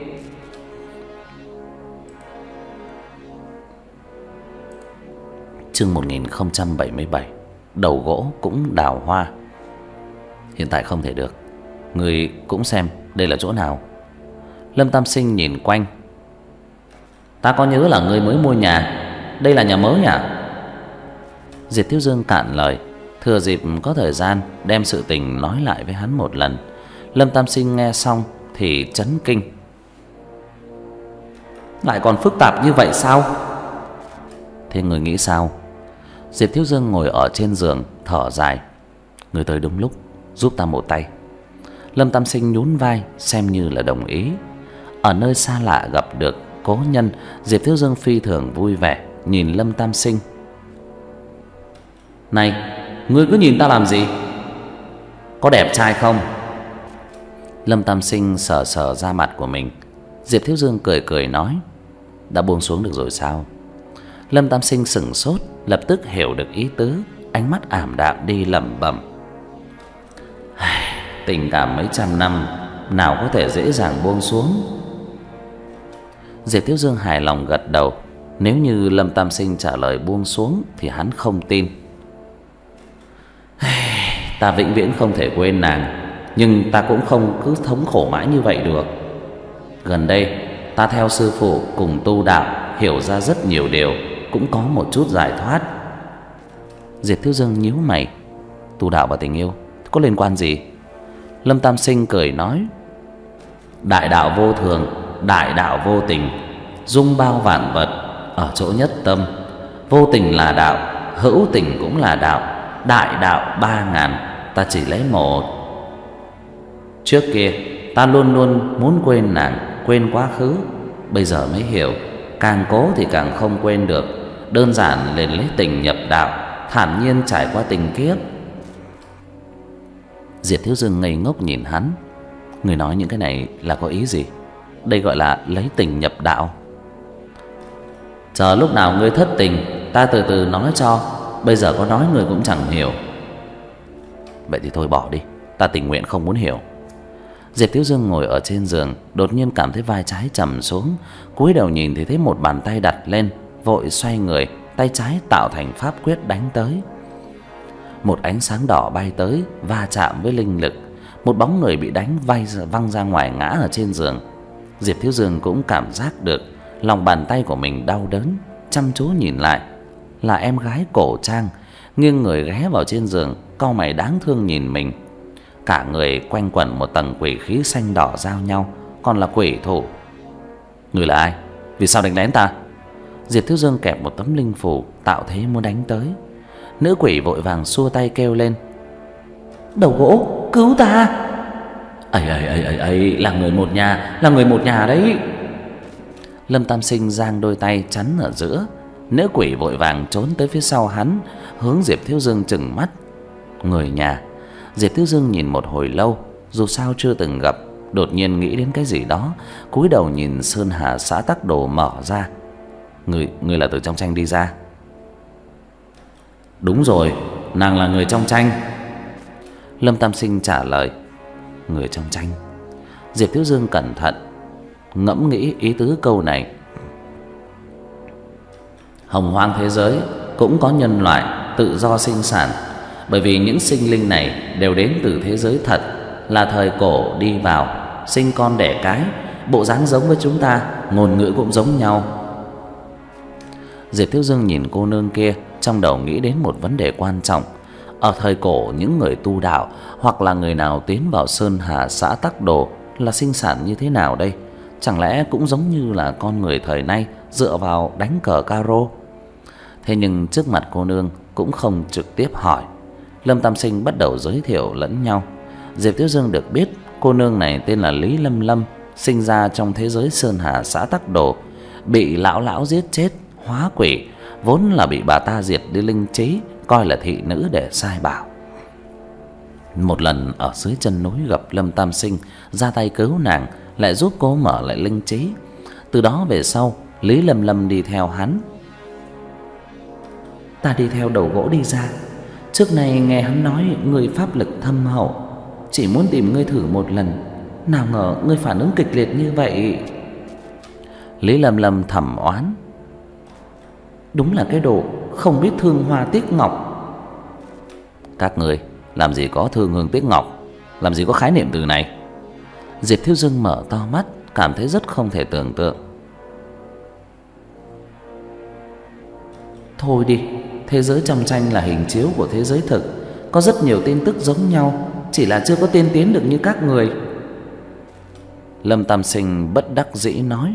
Chương một nghìn không trăm bảy mươi bảy. Đầu gỗ cũng đào hoa. Hiện tại không thể được. Ngươi cũng xem đây là chỗ nào. Lâm Tam Sinh nhìn quanh. Ta có nhớ là ngươi mới mua nhà, đây là nhà mới à? Diệp Thiếu Dương cạn lời, thừa dịp có thời gian đem sự tình nói lại với hắn một lần. Lâm Tam Sinh nghe xong thì chấn kinh. Lại còn phức tạp như vậy sao? Thế người nghĩ sao? Diệp Thiếu Dương ngồi ở trên giường thở dài. Người tới đúng lúc, giúp ta một tay. Lâm Tam Sinh nhún vai xem như là đồng ý. Ở nơi xa lạ gặp được cố nhân, Diệp Thiếu Dương phi thường vui vẻ nhìn Lâm Tam Sinh. Này, ngươi cứ nhìn ta làm gì? Có đẹp trai không? Lâm Tam Sinh sờ sờ da mặt của mình. Diệp Thiếu Dương cười cười nói: đã buông xuống được rồi sao? Lâm Tam Sinh sững sốt, lập tức hiểu được ý tứ, ánh mắt ảm đạm đi lẩm bẩm: tình cảm mấy trăm năm nào có thể dễ dàng buông xuống. Diệp Thiếu Dương hài lòng gật đầu. Nếu như Lâm Tam Sinh trả lời buông xuống thì hắn không tin. Ta vĩnh viễn không thể quên nàng, nhưng ta cũng không cứ thống khổ mãi như vậy được. Gần đây ta theo sư phụ cùng tu đạo, hiểu ra rất nhiều điều, cũng có một chút giải thoát. Diệp Thiếu Dương nhíu mày. Tu đạo và tình yêu có liên quan gì? Lâm Tam Sinh cười nói: đại đạo vô thường, đại đạo vô tình, dung bao vạn vật ở chỗ nhất tâm. Vô tình là đạo, hữu tình cũng là đạo. Đại đạo ba ngàn, ta chỉ lấy một. Trước kia ta luôn luôn muốn quên nàng, quên quá khứ. Bây giờ mới hiểu, càng cố thì càng không quên được. Đơn giản liền lấy tình nhập đạo, thản nhiên trải qua tình kiếp. Diệp Thiếu Dương ngây ngốc nhìn hắn. Người nói những cái này là có ý gì? Đây gọi là lấy tình nhập đạo. Chờ lúc nào ngươi thất tình, ta từ từ nói cho. Bây giờ có nói ngươi cũng chẳng hiểu. Vậy thì thôi bỏ đi, ta tình nguyện không muốn hiểu. Diệp Thiếu Dương ngồi ở trên giường, đột nhiên cảm thấy vai trái trầm xuống, cúi đầu nhìn thì thấy một bàn tay đặt lên, vội xoay người, tay trái tạo thành pháp quyết đánh tới. Một ánh sáng đỏ bay tới, va chạm với linh lực, một bóng người bị đánh vay văng ra ngoài, ngã ở trên giường. Diệp Thiếu Dương cũng cảm giác được lòng bàn tay của mình đau đớn, chăm chú nhìn lại, là em gái cổ trang, nghiêng người ghé vào trên giường, cau mày đáng thương nhìn mình. Cả người quanh quẩn một tầng quỷ khí xanh đỏ giao nhau, còn là quỷ thủ. Người là ai? Vì sao đánh lén ta? Diệp Thiếu Dương kẹp một tấm linh phù, tạo thế muốn đánh tới. Nữ quỷ vội vàng xua tay kêu lên: Đầu gỗ, cứu ta! Ấy ấy ấy ấy ấy, là người một nhà, là người một nhà đấy. Lâm Tam Sinh giang đôi tay chắn ở giữa. Nữ quỷ vội vàng trốn tới phía sau hắn, hướng Diệp Thiếu Dương trừng mắt. Người nhà? Diệp Thiếu Dương nhìn một hồi lâu, dù sao chưa từng gặp, đột nhiên nghĩ đến cái gì đó, cúi đầu nhìn Sơn Hà xã tắc đồ mở ra. Người, người là từ trong tranh đi ra? Đúng rồi, nàng là người trong tranh. Lâm Tam Sinh trả lời. Người trong tranh? Diệp Thiếu Dương cẩn thận ngẫm nghĩ ý tứ câu này. Hồng hoang thế giới cũng có nhân loại tự do sinh sản, bởi vì những sinh linh này đều đến từ thế giới thật, là thời cổ đi vào, sinh con đẻ cái, bộ dáng giống với chúng ta, ngôn ngữ cũng giống nhau. Diệp Thiếu Dương nhìn cô nương kia, trong đầu nghĩ đến một vấn đề quan trọng. Ở thời cổ, những người tu đạo hoặc là người nào tiến vào Sơn Hà xã Tắc Đồ là sinh sản như thế nào đây? Chẳng lẽ cũng giống như là con người thời nay dựa vào đánh cờ caro? Thế nhưng trước mặt cô nương cũng không trực tiếp hỏi. Lâm Tam Sinh bắt đầu giới thiệu lẫn nhau. Diệp Thiếu Dương được biết cô nương này tên là Lý Lâm Lâm, sinh ra trong thế giới Sơn Hà xã Tắc Đồ, bị lão lão giết chết, hóa quỷ, vốn là bị bà ta diệt đi linh trí, coi là thị nữ để sai bảo. Một lần ở dưới chân núi gặp Lâm Tam Sinh, ra tay cứu nàng, lại giúp cô mở lại linh trí. Từ đó về sau, Lý Lâm Lâm đi theo hắn. Ta đi theo đầu gỗ đi ra. Trước này nghe hắn nói người pháp lực thâm hậu, chỉ muốn tìm ngươi thử một lần, nào ngờ ngươi phản ứng kịch liệt như vậy. Lý Lâm Lâm thầm oán. Đúng là cái đồ không biết thương hoa tiếc ngọc. Các người làm gì có thương hương tiếc ngọc, làm gì có khái niệm từ này? Diệp Thiếu Dương mở to mắt, cảm thấy rất không thể tưởng tượng. Thôi đi, thế giới trong tranh là hình chiếu của thế giới thực, có rất nhiều tin tức giống nhau, chỉ là chưa có tiên tiến được như các người. Lâm Tam Sinh bất đắc dĩ nói.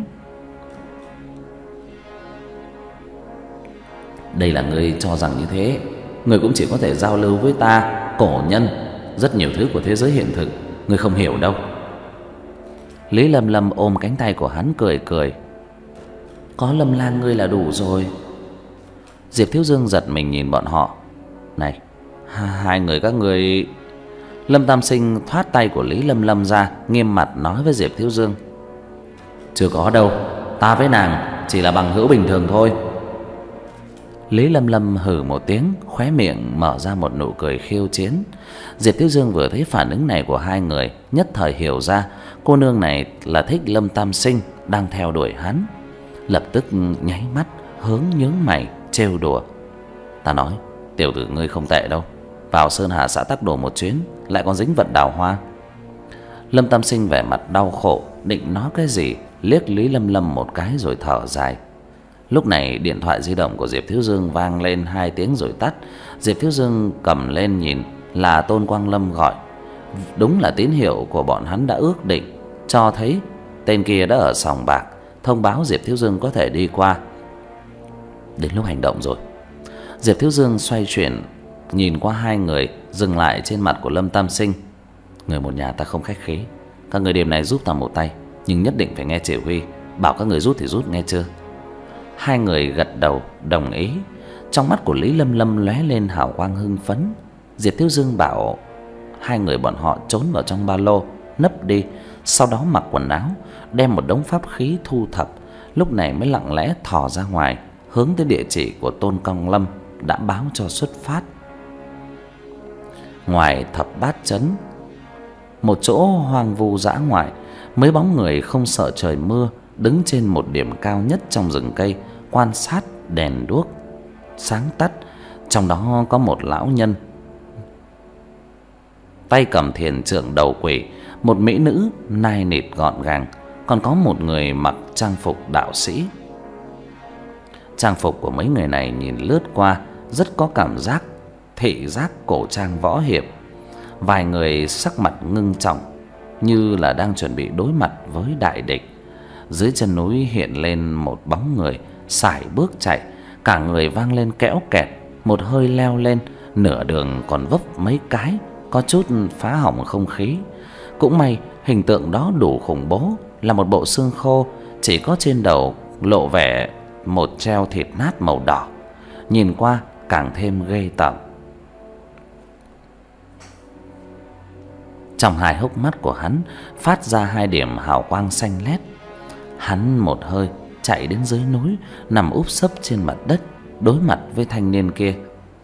Đây là ngươi cho rằng như thế, ngươi cũng chỉ có thể giao lưu với ta, cổ nhân, rất nhiều thứ của thế giới hiện thực ngươi không hiểu đâu. Lý Lâm Lâm ôm cánh tay của hắn cười cười. Có Lâm Lang ngươi là đủ rồi. Diệp Thiếu Dương giật mình nhìn bọn họ. Này, hai người các ngươi... Lâm Tam Sinh thoát tay của Lý Lâm Lâm ra, nghiêm mặt nói với Diệp Thiếu Dương. Chưa có đâu, ta với nàng chỉ là bằng hữu bình thường thôi. Lý Lâm Lâm hừ một tiếng, khóe miệng mở ra một nụ cười khiêu chiến. Diệp Thiếu Dương vừa thấy phản ứng này của hai người, nhất thời hiểu ra cô nương này là thích Lâm Tam Sinh, đang theo đuổi hắn. Lập tức nháy mắt, hướng nhướng mày trêu đùa. Ta nói, tiểu tử ngươi không tệ đâu, vào Sơn Hà xã Tắc Đồ một chuyến lại còn dính vận đào hoa. Lâm Tam Sinh vẻ mặt đau khổ, định nói cái gì, liếc Lý Lâm Lâm một cái rồi thở dài. Lúc này điện thoại di động của Diệp Thiếu Dương vang lên hai tiếng rồi tắt. Diệp Thiếu Dương cầm lên nhìn, là Tôn Quang Lâm gọi. Đúng là tín hiệu của bọn hắn đã ước định, cho thấy tên kia đã ở sòng bạc, thông báo Diệp Thiếu Dương có thể đi qua. Đến lúc hành động rồi. Diệp Thiếu Dương xoay chuyển, nhìn qua hai người, dừng lại trên mặt của Lâm Tam Sinh. Người một nhà ta không khách khí, các người đêm này giúp ta một tay, nhưng nhất định phải nghe chỉ huy, bảo các người rút thì rút, nghe chưa? Hai người gật đầu đồng ý. Trong mắt của Lý Lâm Lâm lóe lên hào quang hưng phấn. Diệp Thiếu Dương bảo hai người bọn họ trốn vào trong ba lô, nấp đi, sau đó mặc quần áo, đem một đống pháp khí thu thập, lúc này mới lặng lẽ thò ra ngoài, hướng tới địa chỉ của Tôn Quang Lâm đã báo cho xuất phát. Ngoài Thập Bát Trấn, một chỗ hoang vu dã ngoại, mấy bóng người không sợ trời mưa đứng trên một điểm cao nhất trong rừng cây, quan sát đèn đuốc sáng tắt. Trong đó có một lão nhân tay cầm thiền trượng đầu quỷ, một mỹ nữ nai nịt gọn gàng, còn có một người mặc trang phục đạo sĩ. Trang phục của mấy người này nhìn lướt qua rất có cảm giác thị giác cổ trang võ hiệp. Vài người sắc mặt ngưng trọng, như là đang chuẩn bị đối mặt với đại địch. Dưới chân núi hiện lên một bóng người sải bước chạy, cả người vang lên kẽo kẹt, một hơi leo lên, nửa đường còn vấp mấy cái, có chút phá hỏng không khí. Cũng may hình tượng đó đủ khủng bố, là một bộ xương khô, chỉ có trên đầu lộ vẻ một treo thịt nát màu đỏ, nhìn qua càng thêm ghê tởm. Trong hai hốc mắt của hắn phát ra hai điểm hào quang xanh lét. Hắn một hơi chạy đến dưới núi, nằm úp sấp trên mặt đất, đối mặt với thanh niên kia.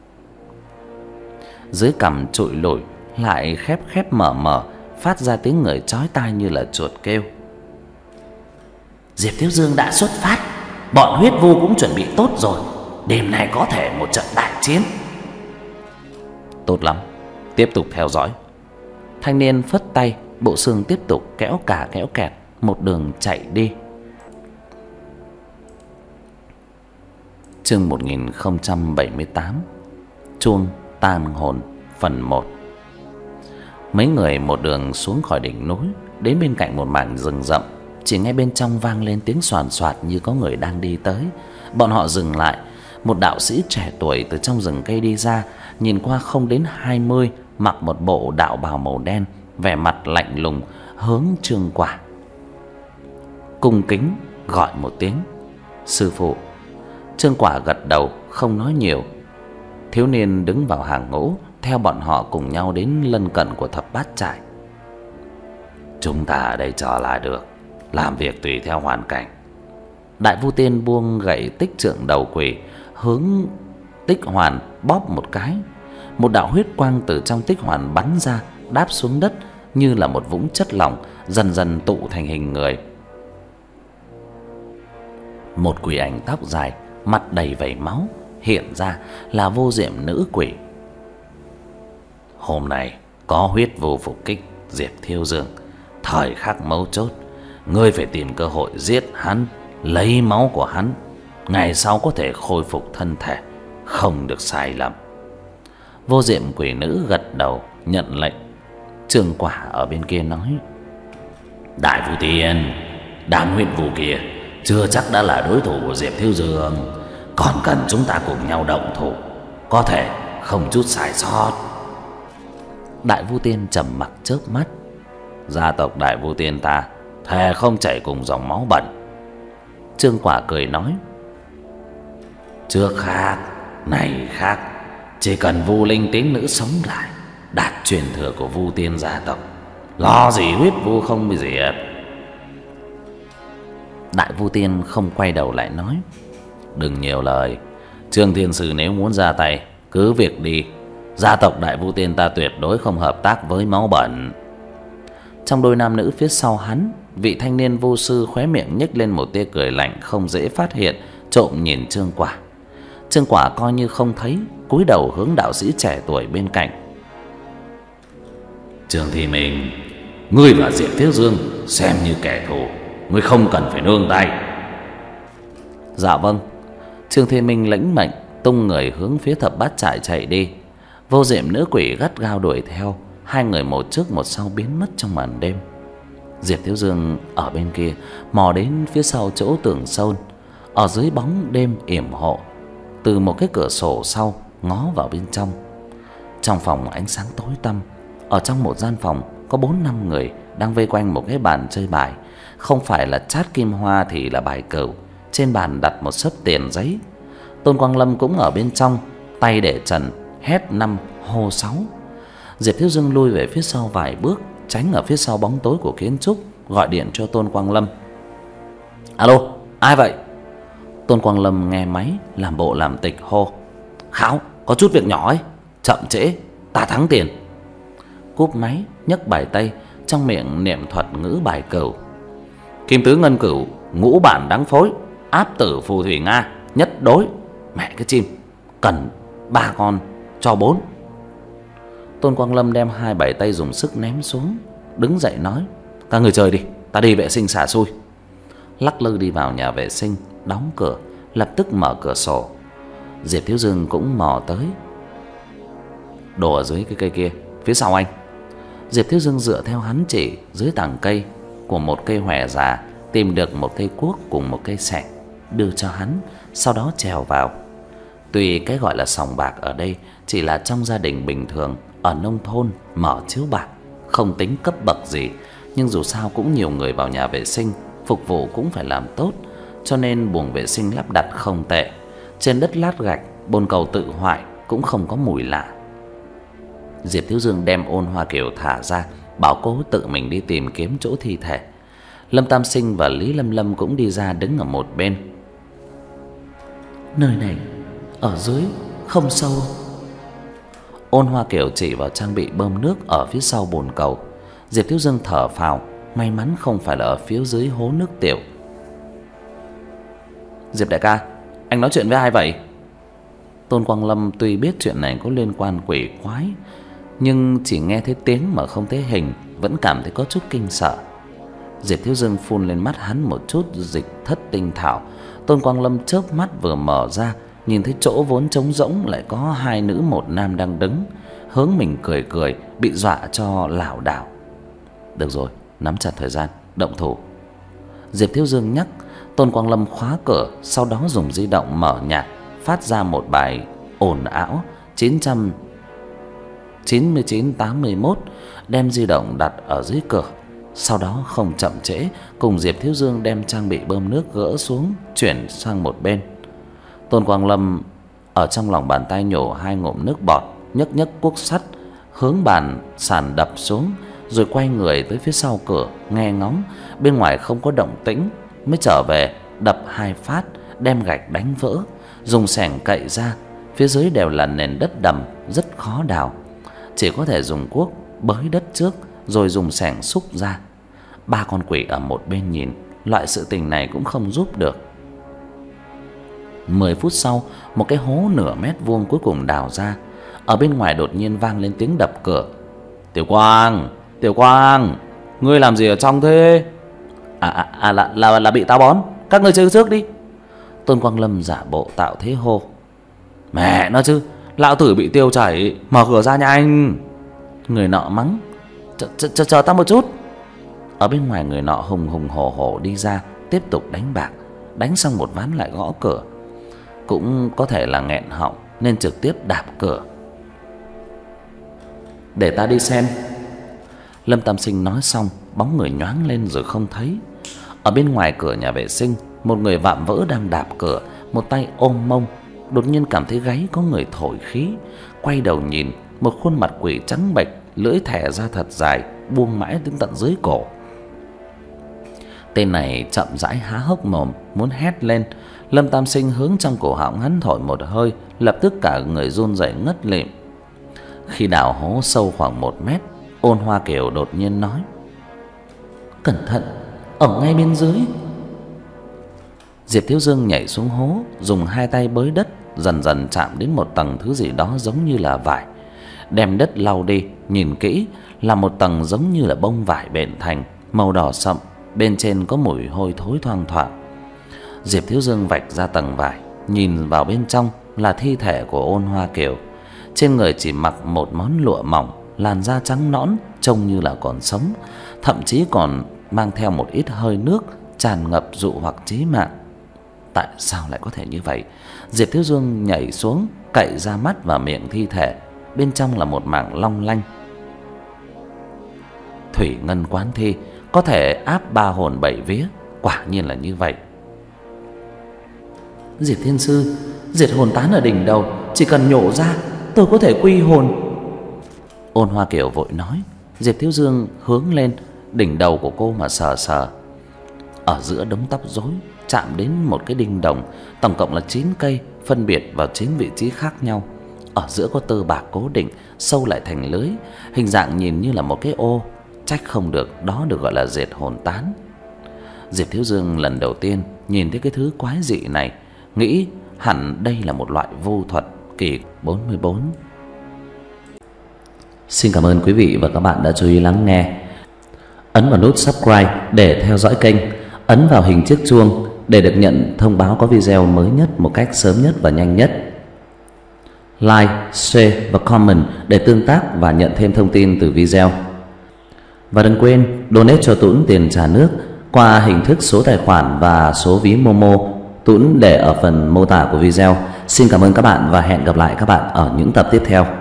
Dưới cằm trụi lủi lại khép khép mở mở, phát ra tiếng người chói tai như là chuột kêu. Diệp Thiếu Dương đã xuất phát, bọn huyết vu cũng chuẩn bị tốt rồi, đêm nay có thể một trận đại chiến. Tốt lắm, tiếp tục theo dõi. Thanh niên phất tay, bộ xương tiếp tục kéo cả kéo kẹt, một đường chạy đi. Chương một nghìn không trăm bảy mươi tám, chuông tan hồn phần một. Mấy người một đường xuống khỏi đỉnh núi, đến bên cạnh một mảng rừng rậm. Chỉ nghe bên trong vang lên tiếng xoàn xoạt như có người đang đi tới. Bọn họ dừng lại. Một đạo sĩ trẻ tuổi từ trong rừng cây đi ra, nhìn qua không đến hai mươi, mặc một bộ đạo bào màu đen, vẻ mặt lạnh lùng, hướng Trương Quả cung kính gọi một tiếng sư phụ. Trương Quả gật đầu không nói nhiều. Thiếu niên đứng vào hàng ngũ, theo bọn họ cùng nhau đến lân cận của Thập Bát Trại. Chúng ta ở đây chờ là được, làm việc tùy theo hoàn cảnh. Đại Vu Tiên buông gậy tích trượng đầu quỷ, hướng tích hoàn bóp một cái. Một đạo huyết quang từ trong tích hoàn bắn ra, đáp xuống đất như là một vũng chất lỏng, dần dần tụ thành hình người. Một quỷ ảnh tóc dài, mặt đầy vảy máu, hiện ra là Vô Diệm nữ quỷ. Hôm nay có huyết vu phục kích Diệp Thiếu Dương, thời khắc mấu chốt, ngươi phải tìm cơ hội giết hắn, lấy máu của hắn, ngày sau có thể khôi phục thân thể, không được sai lầm. Vô Diệm quỷ nữ gật đầu nhận lệnh. Trương Quả ở bên kia nói: Đại Vu Tiên, đám huyết vu kia chưa chắc đã là đối thủ của Diệp Thiếu Dương, còn cần chúng ta cùng nhau động thủ, có thể không chút sai sót. Đại Vu Tiên trầm mặc chớp mắt. Gia tộc Đại Vu Tiên ta thề không chảy cùng dòng máu bẩn. Trương Quả cười nói: Trước khác này khác, chỉ cần Vu Linh tín nữ sống lại, đạt truyền thừa của Vu Tiên gia tộc, lo gì huyết vu không bị diệt. Đại Vu Tiên không quay đầu lại nói: Đừng nhiều lời, Trương Thiên Sư nếu muốn ra tay cứ việc đi, gia tộc Đại Vu Tiên ta tuyệt đối không hợp tác với máu bẩn. Trong đôi nam nữ phía sau hắn, vị thanh niên vô sư khóe miệng nhếch lên một tia cười lạnh không dễ phát hiện, trộm nhìn Trương Quả. Trương Quả coi như không thấy, cúi đầu hướng đạo sĩ trẻ tuổi bên cạnh. Trương Thị Minh, ngươi và Diệp Thiếu Dương xem như kẻ thù, ngươi không cần phải nương tay. Dạ vâng. Trương Thị Minh lĩnh mệnh, tung người hướng phía Thập Bát Trại chạy đi. Vô Diệm nữ quỷ gắt gao đuổi theo, hai người một trước một sau biến mất trong màn đêm. Diệp Thiếu Dương ở bên kia mò đến phía sau chỗ tường sơn, ở dưới bóng đêm yểm hộ, từ một cái cửa sổ sau ngó vào bên trong. Trong phòng ánh sáng tối tăm, ở trong một gian phòng có bốn năm người đang vây quanh một cái bàn chơi bài, không phải là chát kim hoa thì là bài cừu. Trên bàn đặt một xấp tiền giấy. Tôn Quang Lâm cũng ở bên trong, tay để trần, hét năm hô sáu. Diệp Thiếu Dương lui về phía sau vài bước, tránh ở phía sau bóng tối của kiến trúc, gọi điện cho Tôn Quang Lâm. Alo, ai vậy? Tôn Quang Lâm nghe máy, làm bộ làm tịch hô: "Kháo, có chút việc nhỏ ấy, chậm trễ ta thắng tiền." Cúp máy, nhấc bài tay, trong miệng niệm thuật ngữ bài cửu: "Kim tứ ngân cửu, ngũ bản đáng phối, áp tử phù thủy nga, nhất đối." Mẹ cái chim, cần ba con cho bốn. Tôn Quang Lâm đem hai bài tay dùng sức ném xuống, đứng dậy nói: "Các người chơi đi, ta đi vệ sinh xả xui." Lắc lư đi vào nhà vệ sinh, đóng cửa, lập tức mở cửa sổ. Diệp Thiếu Dương cũng mò tới. "Đồ ở dưới cái cây kia, phía sau anh." Diệp Thiếu Dương dựa theo hắn chỉ, dưới tàng cây của một cây hòe già tìm được một cây cuốc cùng một cây sẻng, đưa cho hắn, sau đó trèo vào. Tuy cái gọi là sòng bạc ở đây chỉ là trong gia đình bình thường ở nông thôn mở chiếu bạc, không tính cấp bậc gì, nhưng dù sao cũng nhiều người vào nhà vệ sinh, phục vụ cũng phải làm tốt, cho nên buồng vệ sinh lắp đặt không tệ. Trên đất lát gạch, bồn cầu tự hoại cũng không có mùi lạ. Diệp Thiếu Dương đem Ôn Hoa Kiều thả ra, bảo cô tự mình đi tìm kiếm chỗ thi thể. Lâm Tam Sinh và Lý Lâm Lâm cũng đi ra đứng ở một bên. "Nơi này ở dưới không sâu." Ôn Hoa Kiều chỉ vào trang bị bơm nước ở phía sau bồn cầu. Diệp Thiếu Dương thở phào, may mắn không phải là ở phía dưới hố nước tiểu. "Diệp đại ca, anh nói chuyện với ai vậy?" Tôn Quang Lâm tuy biết chuyện này có liên quan quỷ quái, nhưng chỉ nghe thấy tiếng mà không thấy hình, vẫn cảm thấy có chút kinh sợ. Diệp Thiếu Dương phun lên mắt hắn một chút dịch thất tinh thảo. Tôn Quang Lâm chớp mắt vừa mở ra, nhìn thấy chỗ vốn trống rỗng lại có hai nữ một nam đang đứng, hướng mình cười cười, bị dọa cho lảo đảo. "Được rồi, nắm chặt thời gian, động thủ." Diệp Thiếu Dương nhắc. Tôn Quang Lâm khóa cửa, sau đó dùng di động mở nhạc, phát ra một bài ồn ào chín trăm chín mươi chín tám mươi mốt, đem di động đặt ở dưới cửa. Sau đó không chậm trễ, cùng Diệp Thiếu Dương đem trang bị bơm nước gỡ xuống, chuyển sang một bên. Tôn Quang Lâm ở trong lòng bàn tay nhổ hai ngụm nước bọt, nhấc nhấc cuốc sắt hướng bàn sàn đập xuống, rồi quay người tới phía sau cửa nghe ngóng. Bên ngoài không có động tĩnh, mới trở về đập hai phát, đem gạch đánh vỡ, dùng xẻng cậy ra. Phía dưới đều là nền đất đầm, rất khó đào, chỉ có thể dùng cuốc bới đất trước, rồi dùng xẻng xúc ra. Ba con quỷ ở một bên nhìn, loại sự tình này cũng không giúp được. Mười phút sau, một cái hố nửa mét vuông cuối cùng đào ra. Ở bên ngoài đột nhiên vang lên tiếng đập cửa. "Tiểu Quang, Tiểu Quang, ngươi làm gì ở trong thế?" À, à, à là, là là bị táo bón, các ngươi chơi trước đi." Tôn Quang Lâm giả bộ tạo thế hô. "Mẹ nó chứ, lão tử bị tiêu chảy, mở cửa ra nhanh." Người nọ mắng. Ch ch "Chờ ta một chút." Ở bên ngoài người nọ hùng hùng hổ hổ đi ra, tiếp tục đánh bạc. Đánh xong một ván lại gõ cửa. Cũng có thể là nghẹn họng nên trực tiếp đạp cửa. "Để ta đi xem." Lâm Tam Sinh nói xong, bóng người nhoáng lên rồi không thấy. Ở bên ngoài cửa nhà vệ sinh, một người vạm vỡ đang đạp cửa, một tay ôm mông, đột nhiên cảm thấy gáy có người thổi khí, quay đầu nhìn, một khuôn mặt quỷ trắng bệch, lưỡi thẻ ra thật dài, buông mãi đến tận dưới cổ. Tên này chậm rãi há hốc mồm muốn hét lên. Lâm Tam Sinh hướng trong cổ họng hắn thổi một hơi, lập tức cả người run rẩy ngất lịm. Khi đào hố sâu khoảng một mét, Ôn Hoa Kiều đột nhiên nói: "Cẩn thận, ở ngay bên dưới." Diệp Thiếu Dương nhảy xuống hố, dùng hai tay bới đất, dần dần chạm đến một tầng thứ gì đó giống như là vải. Đem đất lau đi, nhìn kỹ là một tầng giống như là bông vải bện thành, màu đỏ sậm, bên trên có mùi hôi thối thoang thoảng. Diệp Thiếu Dương vạch ra tầng vải, nhìn vào bên trong là thi thể của Ôn Hoa Kiều. Trên người chỉ mặc một món lụa mỏng, làn da trắng nõn, trông như là còn sống, thậm chí còn mang theo một ít hơi nước tràn ngập dụ hoặc chí mạng. Tại sao lại có thể như vậy? Diệp Thiếu Dương nhảy xuống, cậy ra mắt và miệng thi thể, bên trong là một mảng long lanh. Thủy ngân quán thi, có thể áp ba hồn bảy vía, quả nhiên là như vậy. "Diệp Thiên Sư, diệt hồn tán ở đỉnh đầu, chỉ cần nhổ ra, tôi có thể quy hồn." Ôn Hoa Kiều vội nói. Diệp Thiếu Dương hướng lên đỉnh đầu của cô mà sờ sờ. Ở giữa đống tóc rối, chạm đến một cái đinh đồng, tổng cộng là chín cây, phân biệt vào chín vị trí khác nhau. Ở giữa có tơ bạc cố định, sâu lại thành lưới, hình dạng nhìn như là một cái ô. Trách không được, đó được gọi là dệt hồn tán. Diệp Thiếu Dương lần đầu tiên nhìn thấy cái thứ quái dị này, nghĩ hẳn đây là một loại vô thuật kỳ bốn mươi bốn. Xin cảm ơn quý vị và các bạn đã chú ý lắng nghe. Ấn vào nút subscribe để theo dõi kênh, ấn vào hình chiếc chuông để được nhận thông báo có video mới nhất một cách sớm nhất và nhanh nhất. Like, share và comment để tương tác và nhận thêm thông tin từ video. Và đừng quên donate cho Tuấn tiền trả nước qua hình thức số tài khoản và số ví Momo, Tuấn để ở phần mô tả của video. Xin cảm ơn các bạn và hẹn gặp lại các bạn ở những tập tiếp theo.